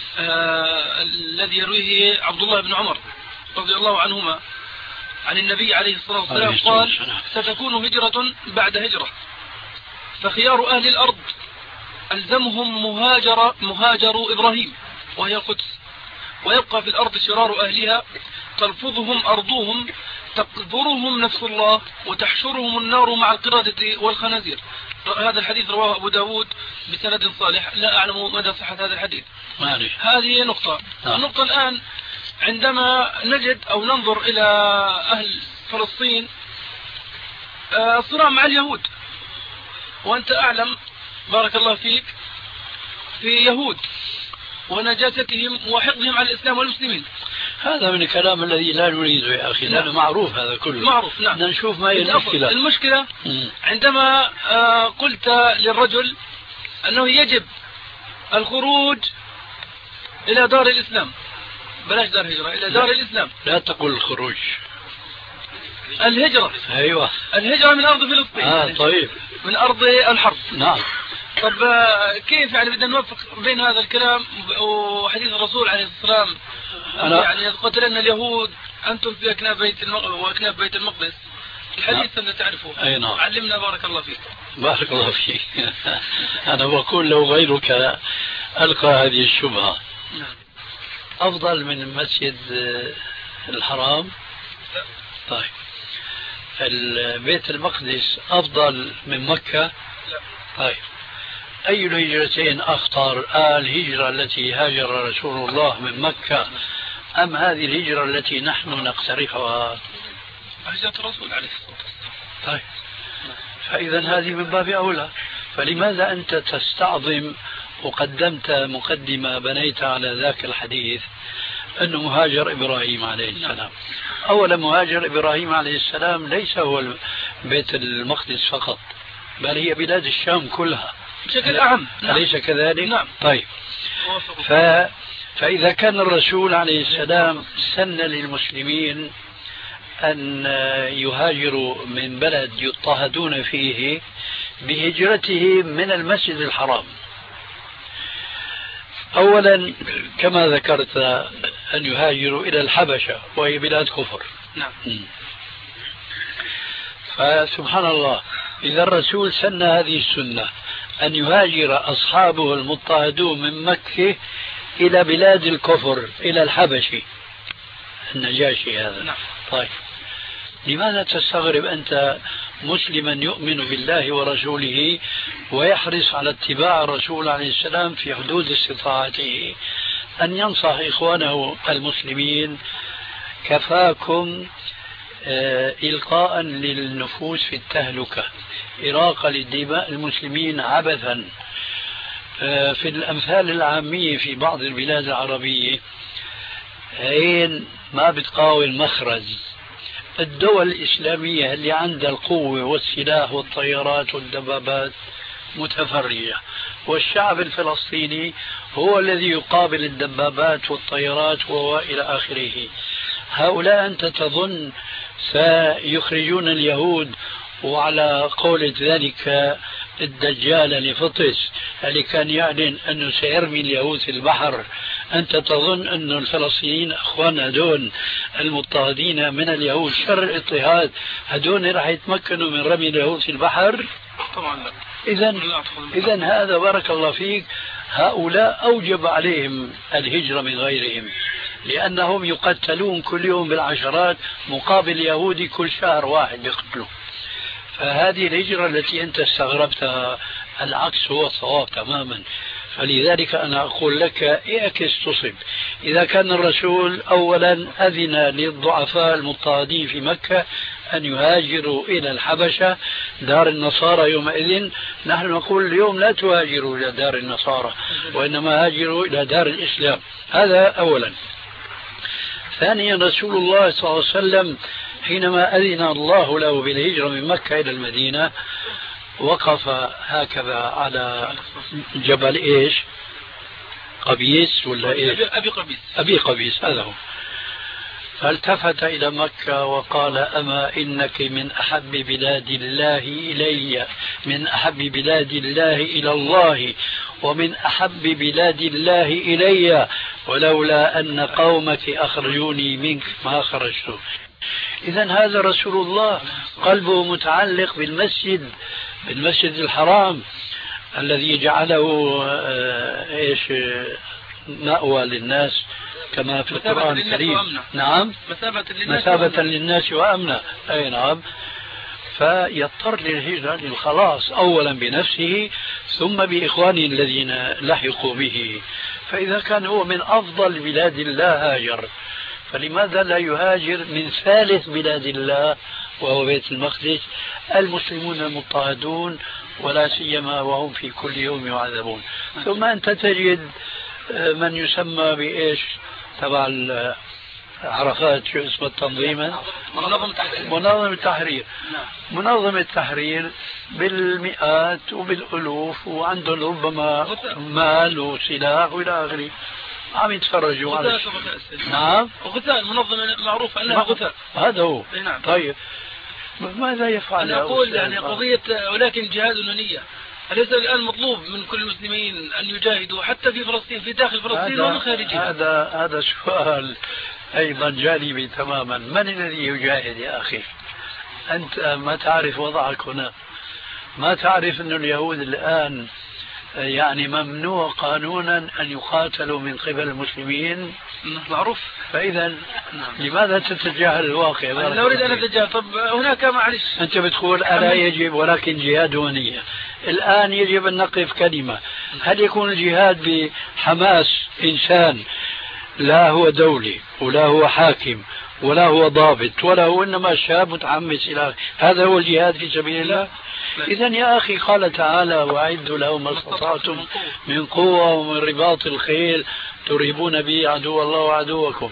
الذي يرويه عبد الله بن عمر رضي الله عنهما عن النبي عليه الصلاة والسلام قال: ستكون هجرة بعد هجرة، فخيار أهل الأرض ألزمهم مهاجر إبراهيم وهي القدس، ويبقى في الأرض شرار أهلها تلفظهم أرضهم، تقذرهم نفس الله، وتحشرهم النار مع القردة والخنازير. هذا الحديث رواه أبو داود بسند صالح، لا أعلم مدى صحة هذا الحديث. هذه نقطة. النقطة الآن عندما نجد أو ننظر إلى أهل فلسطين الصراع مع اليهود، وأنت أعلم بارك الله فيك في يهود ونجاستهم وحقدهم على الإسلام والمسلمين.
هذا من الكلام الذي لا نريده يا أخي، لأنه معروف هذا كله.
معروف. نعم.
نشوف ما هي المشكلة.
المشكلة عندما قلت للرجل أنه يجب الخروج إلى دار الإسلام، بلاش دار هجرة، إلى دار الإسلام.
لا تقول الخروج،
الهجرة.
أيوة،
الهجرة من أرض فلسطين.
طيب،
من أرض الحرب.
نعم.
طب كيف يعني بدنا نوفق بين هذا الكلام وحديث الرسول عليه الصلاة والسلام يعني قتلنا اليهود أنتم في أكناف بيت المقدس، الحديث أنت تعرفه.
أي نعم.
علمنا بارك الله فيك.
بارك الله فيك. أنا بقول لو غيرك ألقى هذه الشبهة.
نعم.
أفضل من المسجد الحرام؟ طيب، البيت المقدس أفضل من مكة؟
لا.
طيب، أي الهجرتين أخطر؟ الهجرة التي هاجر رسول الله من مكة أم هذه الهجرة التي نحن نقترحها؟
هجرة الرسول عليه الصلاة والسلام.
طيب، فإذا هذه من باب أولى. فلماذا أنت تستعظم وقدمت مقدمة بنيت على ذاك الحديث أنه مهاجر إبراهيم عليه السلام؟ أولا، مهاجر إبراهيم عليه السلام ليس هو بيت المقدس فقط، بل هي بلاد الشام كلها
بشكل أعم.
أليس كذلك؟
نعم.
طيب، فإذا كان الرسول عليه السلام سن للمسلمين أن يهاجروا من بلد يضطهدون فيه بهجرته من المسجد الحرام، أولا كما ذكرت أن يهاجروا إلى الحبشة وهي بلاد كفر.
نعم.
فسبحان الله، إذا الرسول سن هذه السنة أن يهاجر أصحابه المضطهدون من مكة إلى بلاد الكفر، إلى الحبشي النجاشي هذا.
نعم.
طيب، لماذا تستغرب أنت مسلما يؤمن بالله ورسوله ويحرص على اتباع الرسول عليه السلام في حدود استطاعته أن ينصح إخوانه المسلمين؟ كفاكم إلقاء للنفوس في التهلكة، إراقة للدماء المسلمين عبثا. في الأمثال العامية في بعض البلاد العربية عين ما بتقاوي المخرج. الدول الإسلامية اللي عندها القوة والسلاح والطيارات والدبابات متفرجة، والشعب الفلسطيني هو الذي يقابل الدبابات والطيارات وإلى آخره. هؤلاء أنت تظن سيخرجون اليهود وعلى قولة ذلك الدجال لفطس اللي كان يعلن أنه سيرمي اليهود في البحر، أنت تظن أن الفلسطينيين أخواننا هدول المضطهدين من اليهود شر الاضطهاد هدول راح يتمكنوا من رمي اليهود في البحر؟
طبعا لا.
إذن هذا بارك الله فيك هؤلاء أوجب عليهم الهجرة من غيرهم، لأنهم يقتلون كل يوم بالعشرات مقابل يهودي كل شهر واحد يقتله. فهذه الهجرة التي أنت استغربتها العكس هو الصواب تماما. فلذلك أنا أقول لك اعكس تصب. إذا كان الرسول أولا أذن للضعفاء المضطهدين في مكة أن يهاجروا إلى الحبشة دار النصارى يومئذ، نحن نقول اليوم لا تهاجروا إلى دار النصارى وإنما هاجروا إلى دار الإسلام. هذا أولا. ثانيا رسول الله صلى الله عليه وسلم حينما أذن الله له بالهجرة من مكة إلى المدينة وقف هكذا على جبل إيش؟ قبيس ولا إيش؟ أبي قبيس هذا هو. فالتفت إلى مكة وقال أما إنك من أحب بلاد الله إلي، من أحب بلاد الله إلى الله، ومن أحب بلاد الله إلي، ولولا أن قومك أخرجوني منك ما خرجت. إذن هذا رسول الله قلبه متعلق بالمسجد الحرام الذي جعله مأوى للناس كما في القرآن الكريم. نعم، مثابة للناس وأمنا. أي نعم. فيضطر للهجرة للخلاص أولا بنفسه ثم بإخوانه الذين لحقوا به. فإذا كان هو من أفضل بلاد الله هاجر، فلماذا لا يهاجر من ثالث بلاد الله وهو بيت المقدس؟ المسلمون المضطهدون ولا سيما وهم في كل يوم يعذبون. ثم أنت تجد من يسمى بإيش تبع عرفات، شو اسمه التنظيم؟ منظم التحرير بالمئات وبالألوف، وعندهم ربما مال وسلاح وإلى آخره، عم يتفرجوا على نعم.
غثاء منظمة معروف أنها غثاء.
هذا هو. طيب ماذا يفعل؟
أنا أقول يعني قضية ولكن جهاد ونية. أليس الآن مطلوب من كل المسلمين أن يجاهدوا حتى في فلسطين، في داخل فلسطين ومن خارجها؟
هذا سؤال أيضا جانبي تماما. من الذي يجاهد يا أخي؟ أنت ما تعرف وضعك هنا، ما تعرف أن اليهود الآن يعني ممنوع قانونا أن يقاتلوا من قبل المسلمين،
معروف.
فإذا لماذا تتجاهل الواقع؟
أنا لا أريد أن أتجاهل. طب هناك معلش،
أنت بتقول ألا يجب ولكن جهاد ونية. الآن يجب أن نقف كلمة. هل يكون الجهاد بحماس إنسان لا هو دولي ولا هو حاكم ولا هو ضابط ولا هو إنما شاب متحمس إلى هذا هو الجهاد في سبيل الله؟ إذن يا أخي قال تعالى وأعدوا لهم ما استطعتم من قوة ومن رباط الخيل ترهبون به عدو الله وعدوكم.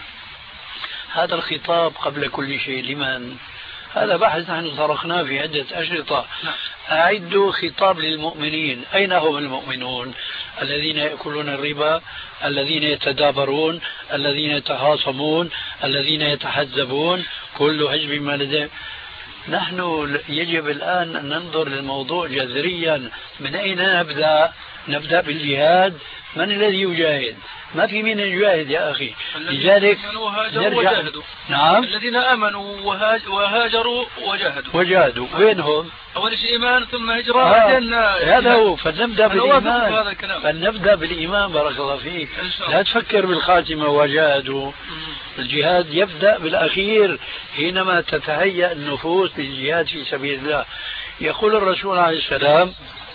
هذا الخطاب قبل كل شيء لمن؟ هذا بحث نحن طرقناه في عدة أشرطة. أعدوا خطاب للمؤمنين. أين هم المؤمنون؟ الذين يأكلون الربا، الذين يتدابرون، الذين يتخاصمون، الذين يتحزبون، كل حزب ما لديهم. نحن يجب الآن أن ننظر للموضوع جذريا. من أين نبدأ؟ نبدأ بالجهاد. من الذي يجاهد؟ ما في مين يجاهد يا أخي. لذلك نرجع. نعم،
الذين آمنوا وهاجروا وجاهدوا.
وينهم؟
أول شيء إيمان ثم هجرة.
هذا هو. فلنبدأ بالإيمان. فلنبدأ بالإيمان. بارك الله فيك. لا تفكر بالخاتمة وجاهدوا. الجهاد يبدأ بالأخير حينما تتهيأ النفوس للجهاد في سبيل الله. يقول الرسول عليه السلام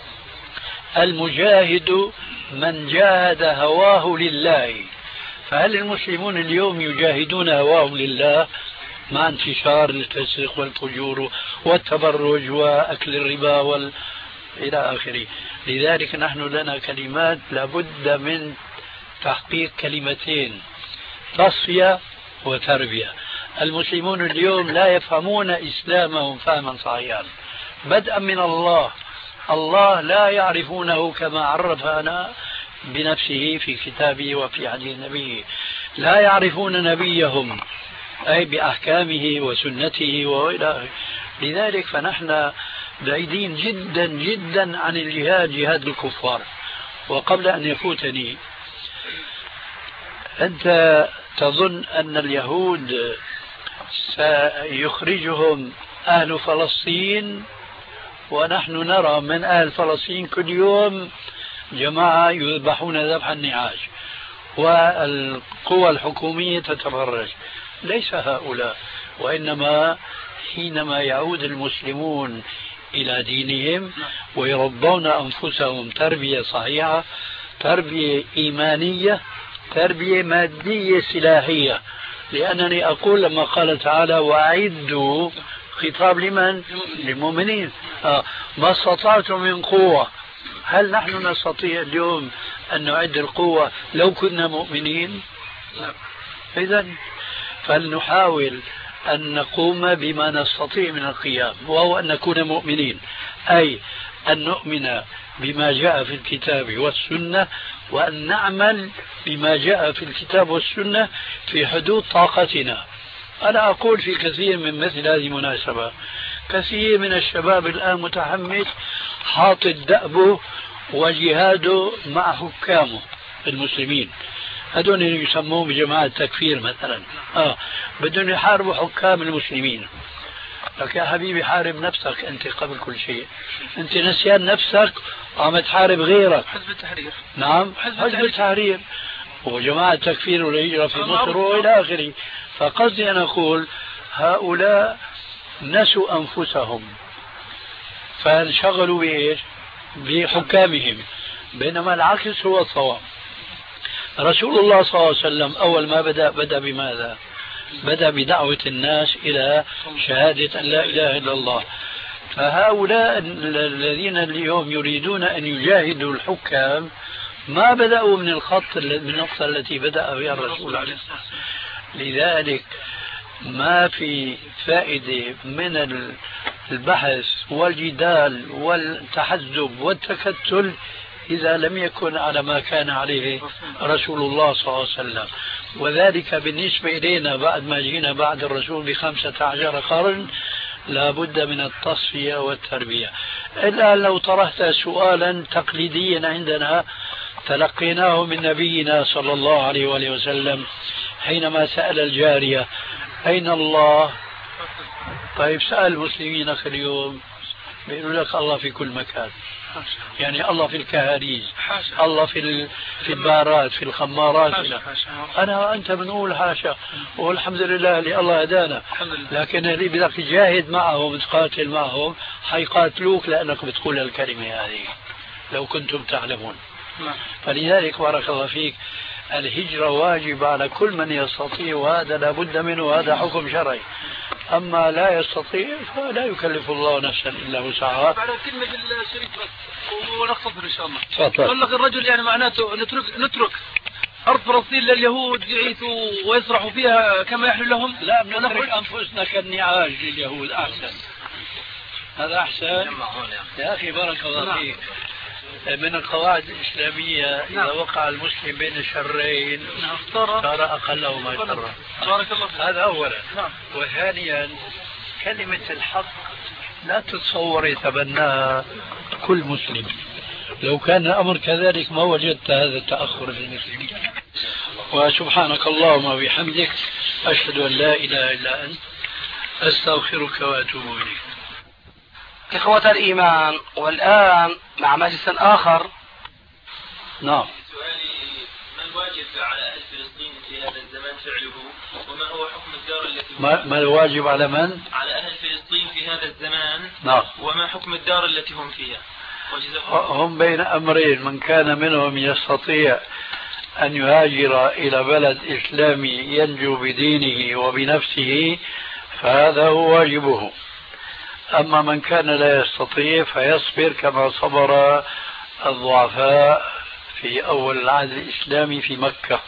المجاهد من جاهد هواه لله. فهل المسلمون اليوم يجاهدون هواهم لله مع انتشار الفسق والفجور والتبرج وأكل الربا إلى آخره؟ لذلك نحن لنا كلمات لابد من تحقيق كلمتين: تصفية وتربية. المسلمون اليوم لا يفهمون إسلامهم فهما صحيحا بدءا من الله. الله لا يعرفونه كما عرفنا بنفسه في كتابه وفي حديث نبيه. لا يعرفون نبيهم أي بأحكامه وسنته وإلى آخره. لذلك فنحن بعيدين جدا جدا عن الجهاد، جهاد الكفار. وقبل أن يفوتني، أنت تظن أن اليهود سيخرجهم أهل فلسطين، ونحن نرى من أهل فلسطين كل يوم جماعة يذبحون ذبح النعاج والقوى الحكومية تتفرج؟ ليس هؤلاء، وإنما حينما يعود المسلمون إلى دينهم ويربون أنفسهم تربية صحيحة، تربية إيمانية، تربية مادية سلاحية. لأنني أقول لما قال تعالى وأعدوا، خطاب لمن؟ للمؤمنين. ما استطعتم من قوة. هل نحن نستطيع اليوم أن نعد القوة لو كنا مؤمنين؟ لا. إذن فلنحاول أن نقوم بما نستطيع من القيام، وهو أن نكون مؤمنين، أي أن نؤمن بما جاء في الكتاب والسنة، وأن نعمل بما جاء في الكتاب والسنة في حدود طاقتنا. أنا أقول في كثير من مثل هذه المناسبة، كثير من الشباب الآن متحمس حاطط دأبه وجهاده مع حكامه المسلمين، هذول اللي يسموهم بجماعة تكفير مثلا. بدهم يحاربوا حكام المسلمين. لك يا حبيبي حارب نفسك أنت قبل كل شيء. أنت نسيان نفسك وعم تحارب غيرك.
حزب التحرير.
نعم، حزب التحرير وجماعة تكفير والهجرة في مصر وإلى آخره. فقصدي أن أقول هؤلاء نسوا أنفسهم فانشغلوا بإيش؟ بحكامهم، بينما العكس هو الصواب. رسول الله صلى الله عليه وسلم أول ما بدأ بماذا؟ بدأ بدعوة الناس إلى شهادة أن لا إله إلا الله. فهؤلاء الذين اليوم يريدون أن يجاهدوا الحكام ما بدأوا من النقطة التي بدأ بها الرسول عليه الصلاة والسلام. لذلك ما في فائدة من البحث والجدال والتحزب والتكتل إذا لم يكن على ما كان عليه رسول الله صلى الله عليه وسلم. وذلك بالنسبة إلينا بعد ما جينا بعد الرسول ب15 قرن لابد من التصفية والتربية. إلا لو طرحت سؤالا تقليديا عندنا تلقيناه من نبينا صلى الله عليه وآله وسلم حينما سأل الجارية أين الله؟ طيب سأل المسلمين اليوم بيقولوا لك الله في كل مكان، يعني الله في الكهاريز، الله في البارات، في الخمارات. أنا وأنت بنقول حاشا، والحمد لله اللي الله هدانا. لكن اللي بدك تجاهد معهم تقاتل معهم حيقاتلوك لأنك بتقول الكلمة هذه لو كنتم تعلمون. فلذلك بارك الله فيك الهجرة واجب على كل من يستطيع، وهذا لابد منه، هذا حكم شرعي. أما لا يستطيع فلا يكلف الله نفسا إلا وسعها.
على كلمة الشريك بس ونختصر إن شاء الله.
تفضل.
قال لك الرجل يعني معناته نترك أرض فلسطين لليهود يعيثوا ويسرحوا فيها كما يحلو لهم.
لا، نترك أنفسنا كالنعاج لليهود أحسن. هذا أحسن يا أخي بارك الله فيك. من القواعد الإسلامية إذا وقع المسلم بين الشرين صار أقله ما يضره. هذا أولا. وثانيا كلمة الحق لا تتصور يتبناها كل مسلم. لو كان الأمر كذلك ما وجدت هذا التأخر في المسلمين. وسبحانك اللهم وبحمدك أشهد أن لا إله إلا أنت أستغفرك وأتوب إليك.
إخوة الإيمان، والآن مع مجلس آخر.
نعم.
سؤالي: ما الواجب على أهل فلسطين في هذا الزمان فعله؟ وما هو حكم الدار التي
ما الواجب على من؟
على أهل فلسطين في هذا الزمان.
نعم.
وما حكم الدار التي هم فيها؟
هم بين أمرين: من كان منهم يستطيع أن يهاجر إلى بلد إسلامي ينجو بدينه وبنفسه فهذا هو واجبه. أما من كان لا يستطيع فيصبر كما صبر الضعفاء في أول العهد الإسلامي في مكة.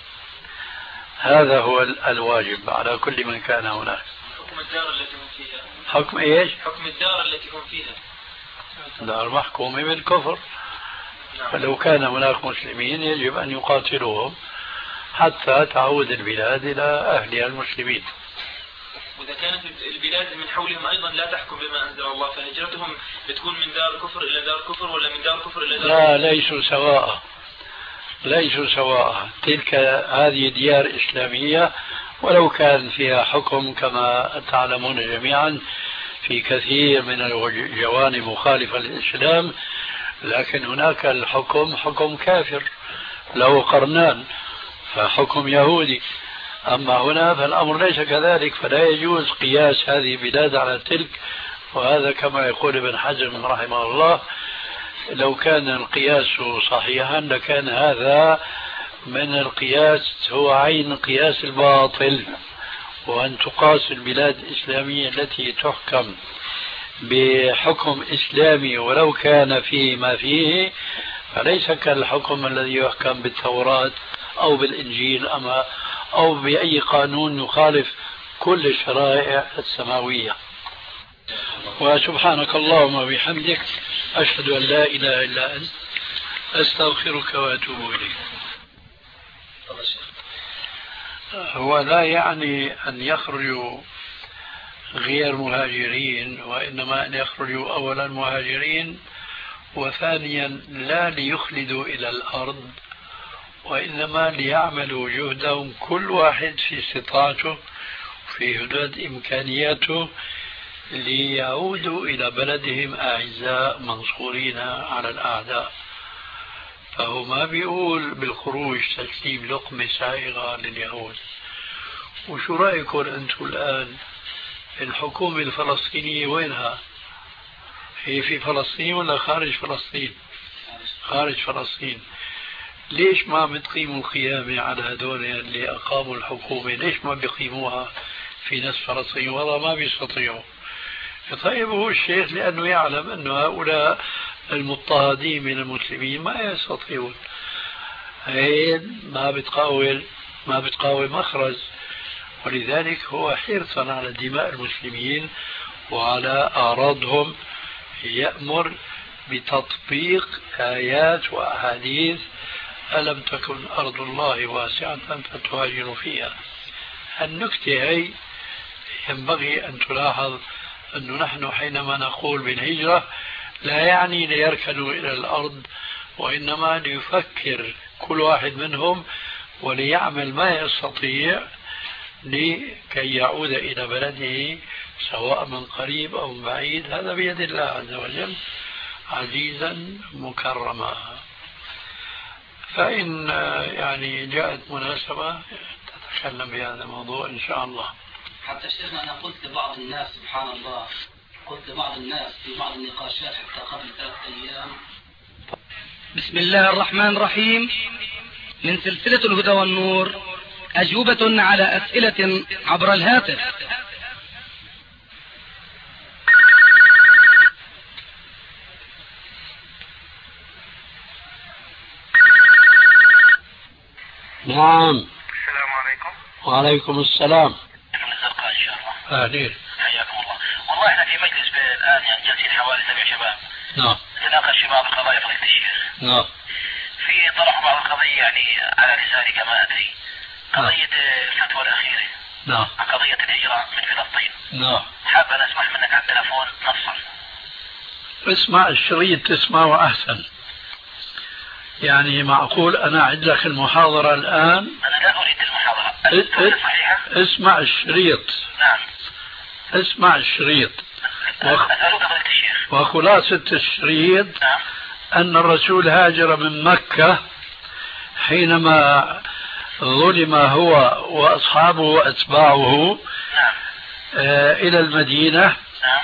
هذا هو الواجب على كل من كان هناك.
حكم الدار التي هم فيها؟
حكم إيش؟
حكم الدار التي هم فيها.
دار محكومة بالكفر. فلو كان هناك مسلمين يجب أن يقاتلوهم حتى تعود البلاد إلى أهلها المسلمين.
وإذا كانت البلاد من حولهم أيضا لا تحكم بما أنزل الله، فهجرتهم بتكون من دار كفر إلى دار كفر ولا من دار كفر إلى دار
لا، ليسوا سواء، ليسوا سواء. تلك هذه ديار إسلامية ولو كان فيها حكم كما تعلمون جميعا في كثير من الجوانب مخالفة للإسلام، لكن هناك الحكم حكم كافر له قرنان، فحكم يهودي. أما هنا فالأمر ليس كذلك، فلا يجوز قياس هذه البلاد على تلك. وهذا كما يقول ابن حزم رحمه الله، لو كان القياس صحيحا لكان هذا من القياس هو عين قياس الباطل، وأن تقاس البلاد الإسلامية التي تحكم بحكم إسلامي ولو كان فيه ما فيه، فليس كالحكم الذي يحكم بالتوراة أو بالإنجيل أو بأي قانون يخالف كل الشرائع السماوية. وسبحانك اللهم وبحمدك، أشهد أن لا إله إلا أنت، أستغفرك وأتوب إليك. هو لا يعني أن يخرجوا غير مهاجرين، وإنما أن يخرجوا أولا مهاجرين، وثانيا لا ليخلدوا إلى الأرض، وإنما ليعملوا جهدهم كل واحد في استطاعته في حدود إمكانياته ليعودوا إلى بلدهم أعزاء منصورين على الأعداء. فهو ما بيقول بالخروج تسليم لقمة سائغة لليهود. وشو رأيكم أنتم الآن؟ الحكومة الفلسطينية وينها؟ هي في فلسطين ولا خارج فلسطين؟ خارج فلسطين. ليش ما بتقيموا القيامة على هذول اللي أقاموا الحكومة؟ ليش ما بيقيموها في نفس فلسطين؟ والله ما بيستطيعوا. طيب هو الشيخ لأنه يعلم أن هؤلاء المضطهدين من المسلمين ما يستطيعون، هي ما بتقاوم مخرج، ولذلك هو حرصا على دماء المسلمين وعلى أعراضهم يأمر بتطبيق آيات وأحاديث: ألم تكن أرض الله واسعة فتهاجروا فيها. النكتة هي ينبغي أن تلاحظ أنه نحن حينما نقول بالهجرة لا يعني ليركنوا إلى الأرض، وإنما ليفكر كل واحد منهم وليعمل ما يستطيع لكي يعود إلى بلده سواء من قريب أو من بعيد. هذا بيد الله عز وجل عزيزا مكرما. فإن يعني جاءت مناسبة تتكلم بهذا الموضوع إن شاء الله.
حتى شيخنا أنا قلت لبعض الناس سبحان الله، قلت لبعض الناس في بعض النقاشات حتى قبل 3 أيام: بسم الله الرحمن الرحيم، من سلسلة الهدى والنور، أجوبة على أسئلة عبر الهاتف.
نعم.
السلام عليكم.
وعليكم السلام.
الزرقاء إن شاء الله.
أهلين.
حياكم الله. والله احنا في مجلس الآن يعني جالسين حوالي 7 شباب.
نعم.
تناقش في بعض القضايا فضيلة الشيخ.
نعم.
في طرح بعض القضايا يعني على لساني كما أدري. قضية الفتوى الأخيرة.
نعم.
قضية الهجرة من فلسطين.
نعم.
حاب أن أسمع منك على التلفون نصا.
اسمع الشريط تسمعه أحسن. يعني معقول أنا أعد لك المحاضرة الآن؟
أنا لا أريد المحاضرة. صحيحة؟
اسمع الشريط.
نعم.
اسمع الشريط.
أسألك فضيلة الشيخ.
وخلاصة الشريط:
نعم.
أن الرسول هاجر من مكة حينما ظلم هو وأصحابه وأتباعه.
نعم.
إلى المدينة.
نعم.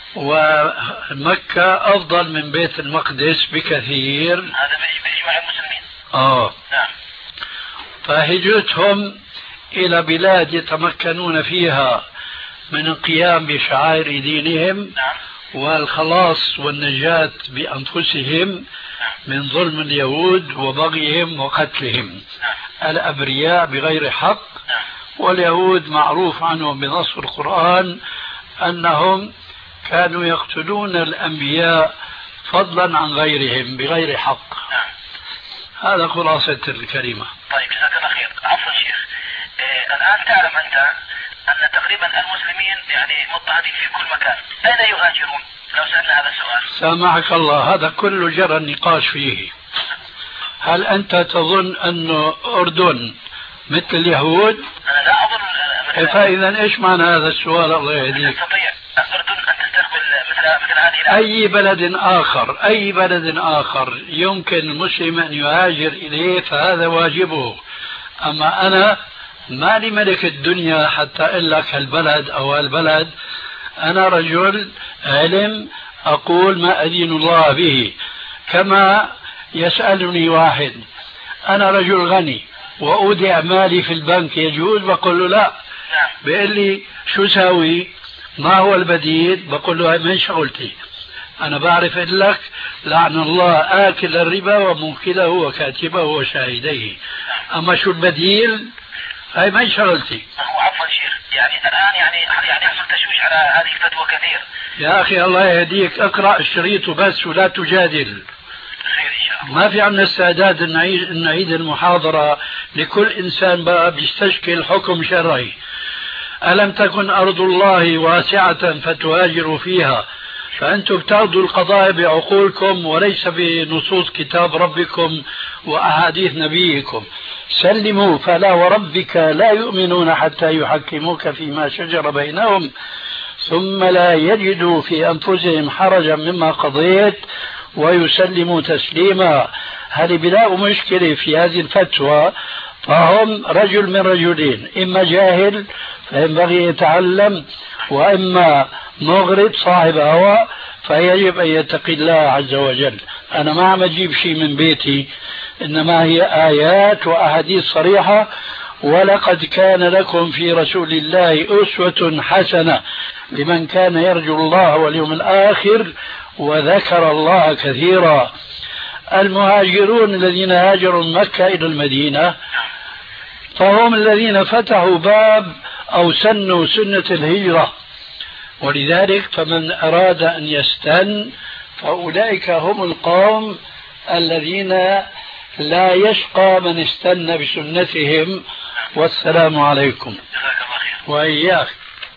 ومكة أفضل من بيت المقدس بكثير.
هذا بإجماع المسلمين.
نعم. فهجرتهم إلى بلاد يتمكنون فيها من القيام بشعائر دينهم.
نعم.
والخلاص والنجاة بأنفسهم من ظلم اليهود وبغيهم وقتلهم الأبرياء بغير حق. واليهود معروف عنهم بنص القرآن أنهم كانوا يقتلون الأنبياء فضلا عن غيرهم بغير حق. هذا خلاصة الكلمة.
طيب جزاك الله خير. عفوا شيخ، الآن تعلم أنت أن تقريبا المسلمين يعني مضطهدين في كل مكان، أين يهاجرون؟ لو سألنا هذا السؤال.
سامحك الله، هذا كله جرى النقاش فيه. هل أنت تظن أن أردن مثل اليهود؟
أنا لا أظن.
فإذا إيش معنى هذا السؤال؟ الله يهديك.
تستطيع الأردن أن تستقبل مثل هذه
أي بلد آخر يمكن المسلم أن يهاجر إليه فهذا واجبه. أما أنا مالي ملك الدنيا حتى أقول لك هالبلد أو هالبلد. أنا رجل علم أقول ما أدين الله به. كما يسألني واحد أنا رجل غني وأودع مالي في البنك يجوز؟ بقول له لا. بيقول لي شو ساوي؟ ما هو البديل؟ بقول له هاي من شغلتي. أنا بعرف لك لعن الله آكل الربا وموكله وكاتبه وشاهديه. أما شو البديل؟ هاي ما شغلتي.
هو عفوا شيخ، يعني الآن يعني يحصل تشويش على هذه الفتوى كثير.
يا أخي الله يهديك، اقرأ الشريط بس ولا تجادل. ما في عنا استعداد نعيد المحاضرة لكل إنسان بقى بيستشكل حكم شرعي. ألم تكن أرض الله واسعة فتهاجروا فيها؟ فأنتم بتاخذوا القضايا بعقولكم وليس بنصوص كتاب ربكم وأحاديث نبيكم. سلموا فلا وربك لا يؤمنون حتى يحكموك فيما شجر بينهم ثم لا يجدوا في أنفسهم حرجا مما قضيت ويسلموا تسليما. هل بلاقوا مشكلة في هذه الفتوى فهم رجل من رجلين، إما جاهل فينبغي يتعلم، وإما مغرض صاحب هوى فيجب أن يتقي الله عز وجل. أنا ما عم أجيب شيء من بيتي، إنما هي آيات وأحاديث صريحة. ولقد كان لكم في رسول الله أسوة حسنة لمن كان يرجو الله واليوم الآخر وذكر الله كثيرا. المهاجرون الذين هاجروا من مكة إلى المدينة فهم الذين فتحوا باب أو سنوا سنة الهجرة، ولذلك فمن أراد أن يستن فأولئك هم القوم الذين لا يشقى من استنى بسنتهم. والسلام عليكم. وإياك.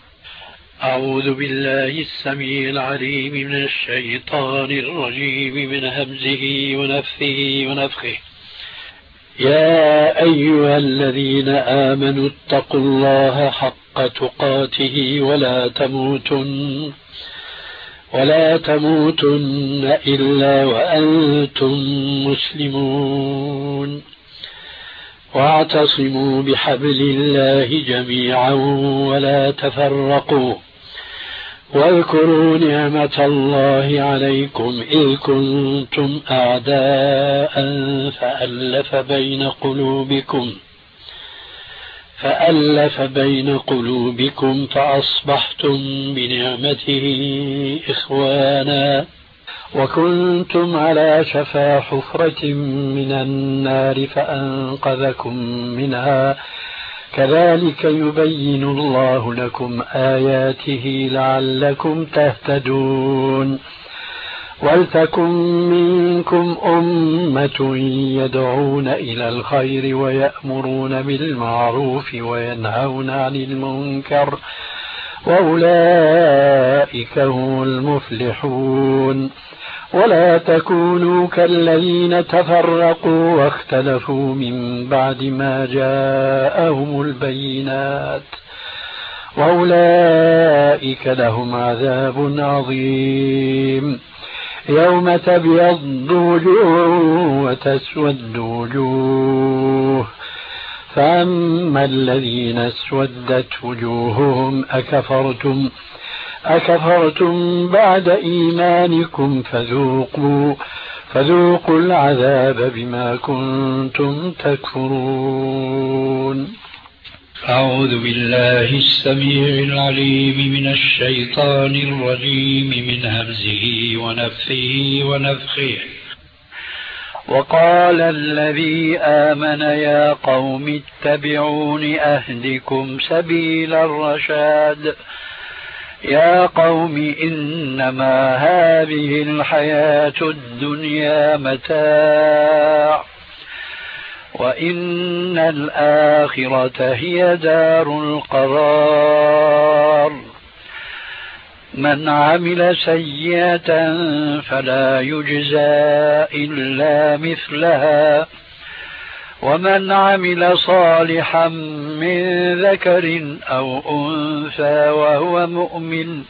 أعوذ بالله السميع العليم من الشيطان الرجيم من همزه ونفثه ونفخه. يا أيها الذين آمنوا اتقوا الله حق تقاته ولا تموتن إلا وأنتم مسلمون. واعتصموا بحبل الله جميعا ولا تفرقوا. واذكروا نعمة الله عليكم إذ كنتم أعداء فألف بين قلوبكم فأصبحتم بنعمته إخوانا وكنتم على شفا حفرة من النار فأنقذكم منها كذلك يبين الله لكم آياته لعلكم تهتدون. ولتكن منكم أمة يدعون إلى الخير ويأمرون بالمعروف وينهون عن المنكر وأولئك هم المفلحون. ولا تكونوا كالذين تفرقوا واختلفوا من بعد ما جاءهم البينات وأولئك لهم عذاب عظيم. يوم تبيض وجوه وتسود وجوه فأما الذين اسودت وجوههم أكفرتم بعد إيمانكم فذوقوا العذاب بما كنتم تكفرون. أعوذ بالله السميع العليم من الشيطان الرجيم من همزه ونفثه ونفخه. وقال الذي آمن يا قوم اتبعون أهدكم سبيل الرشاد. يا قوم إنما هذه الحياة الدنيا متاع وإن الآخرة هي دار القرار. من عمل سيئة فلا يجزى إلا مثلها ومن عمل صالحا من ذكر أو أنثى وهو مؤمن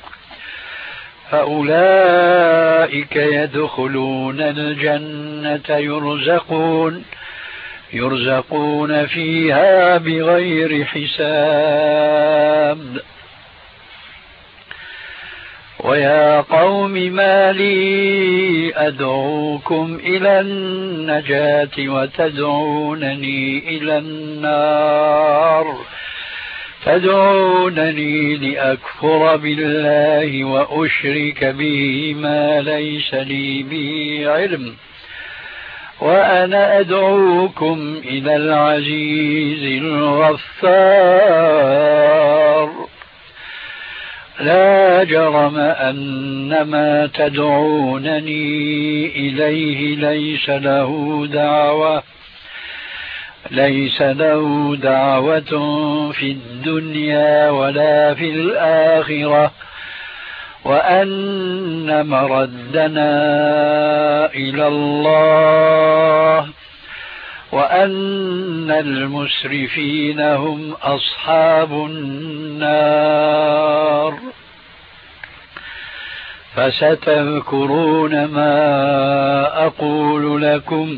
فأولئك يدخلون الجنة يرزقون فيها بغير حساب. ويا قوم ما لي أدعوكم إلى النجاة وتدعونني إلى النار تدعونني لأكفر بالله وأشرك به ما ليس لي به علم وأنا أدعوكم إلى العزيز الغفار. لا جرم أن ما تدعونني إليه ليس له دعوة في الدنيا ولا في الآخرة وأن مردنا إلى الله وأن المسرفين هم أصحاب النار. فستذكرون ما أقول لكم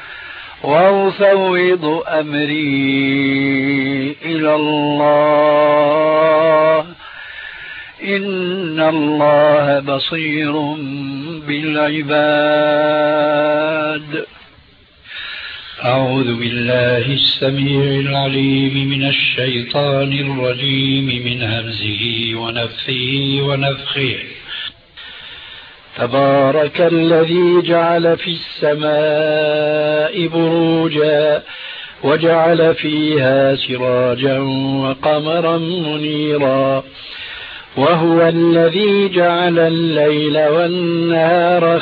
وأفوض أمري إلى الله إن الله بصير بالعباد. أعوذ بالله السميع العليم من الشيطان الرجيم من همزه ونفثه ونفخه. تبارك الذي جعل في السماء بروجا وجعل فيها سراجا وقمرا منيرا وهو الذي جعل الليل والنهار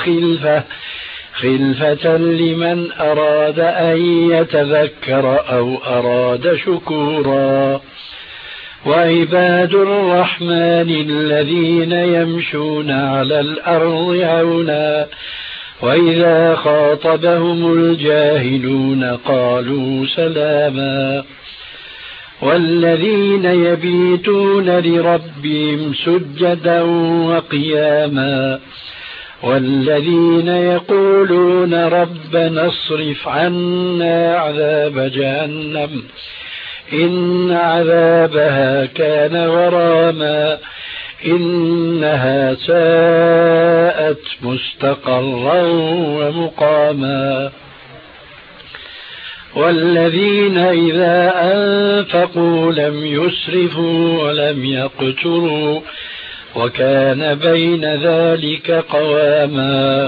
خلفة لمن أراد أن يتذكر أو أراد شكورا. وعباد الرحمن الذين يمشون على الأرض هونا وإذا خاطبهم الجاهلون قالوا سلاما. والذين يبيتون لربهم سجدا وقياما والذين يقولون ربنا اصرف عنا عذاب جهنم إن عذابها كان غراما إنها ساءت مستقرا ومقاما. والذين إذا أنفقوا لم يسرفوا ولم يقتروا وكان بين ذلك قواما.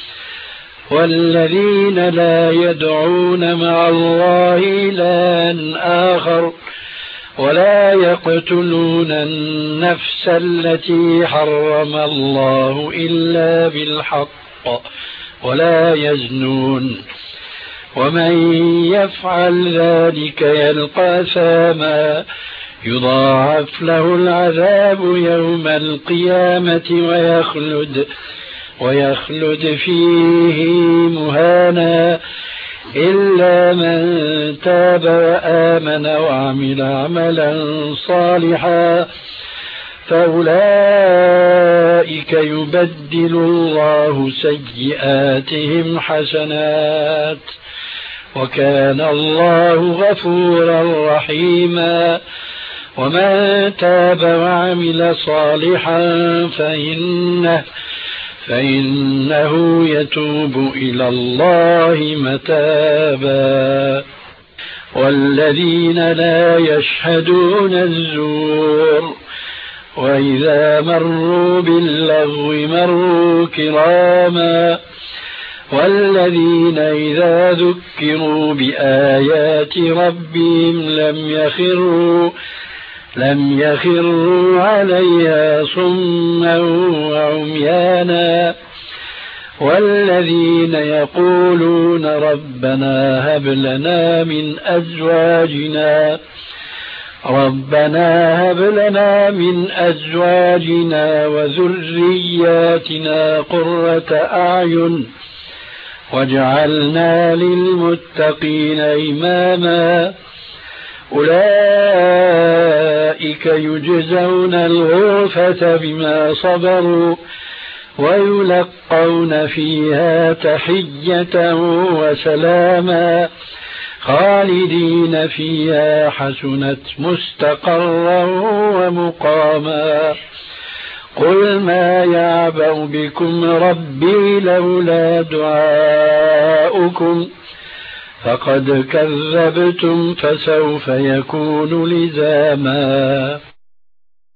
والذين لا يدعون مع الله إلها آخر ولا يقتلون النفس التي حرم الله إلا بالحق ولا يزنون ومن يفعل ذلك يلقى أثاما يضاعف له العذاب يوم القيامة ويخلد فيه مهانا إلا من تاب وآمن وعمل عملا صالحا فأولئك يبدل الله سيئاتهم حسنات وكان الله غفورا رحيما. ومن تاب وعمل صالحا فإنه يتوب إلى الله متابا. والذين لا يشهدون الزور وإذا مروا باللغو مروا كراما. والذين إذا ذكروا بآيات ربهم لم يخروا عليها صما وعميانا. والذين يقولون ربنا هب لنا من ربنا هب لنا من أزواجنا وذرياتنا قرة أعين واجعلنا للمتقين إماما أولئك يجزون الغرفة بما صبروا ويلقون فيها تحية وسلاما خالدين فيها حسنت مستقرا ومقاما قل ما يعبأ بكم ربي لولا دعاؤكم فقد كذبتم فسوف يكون لزاما.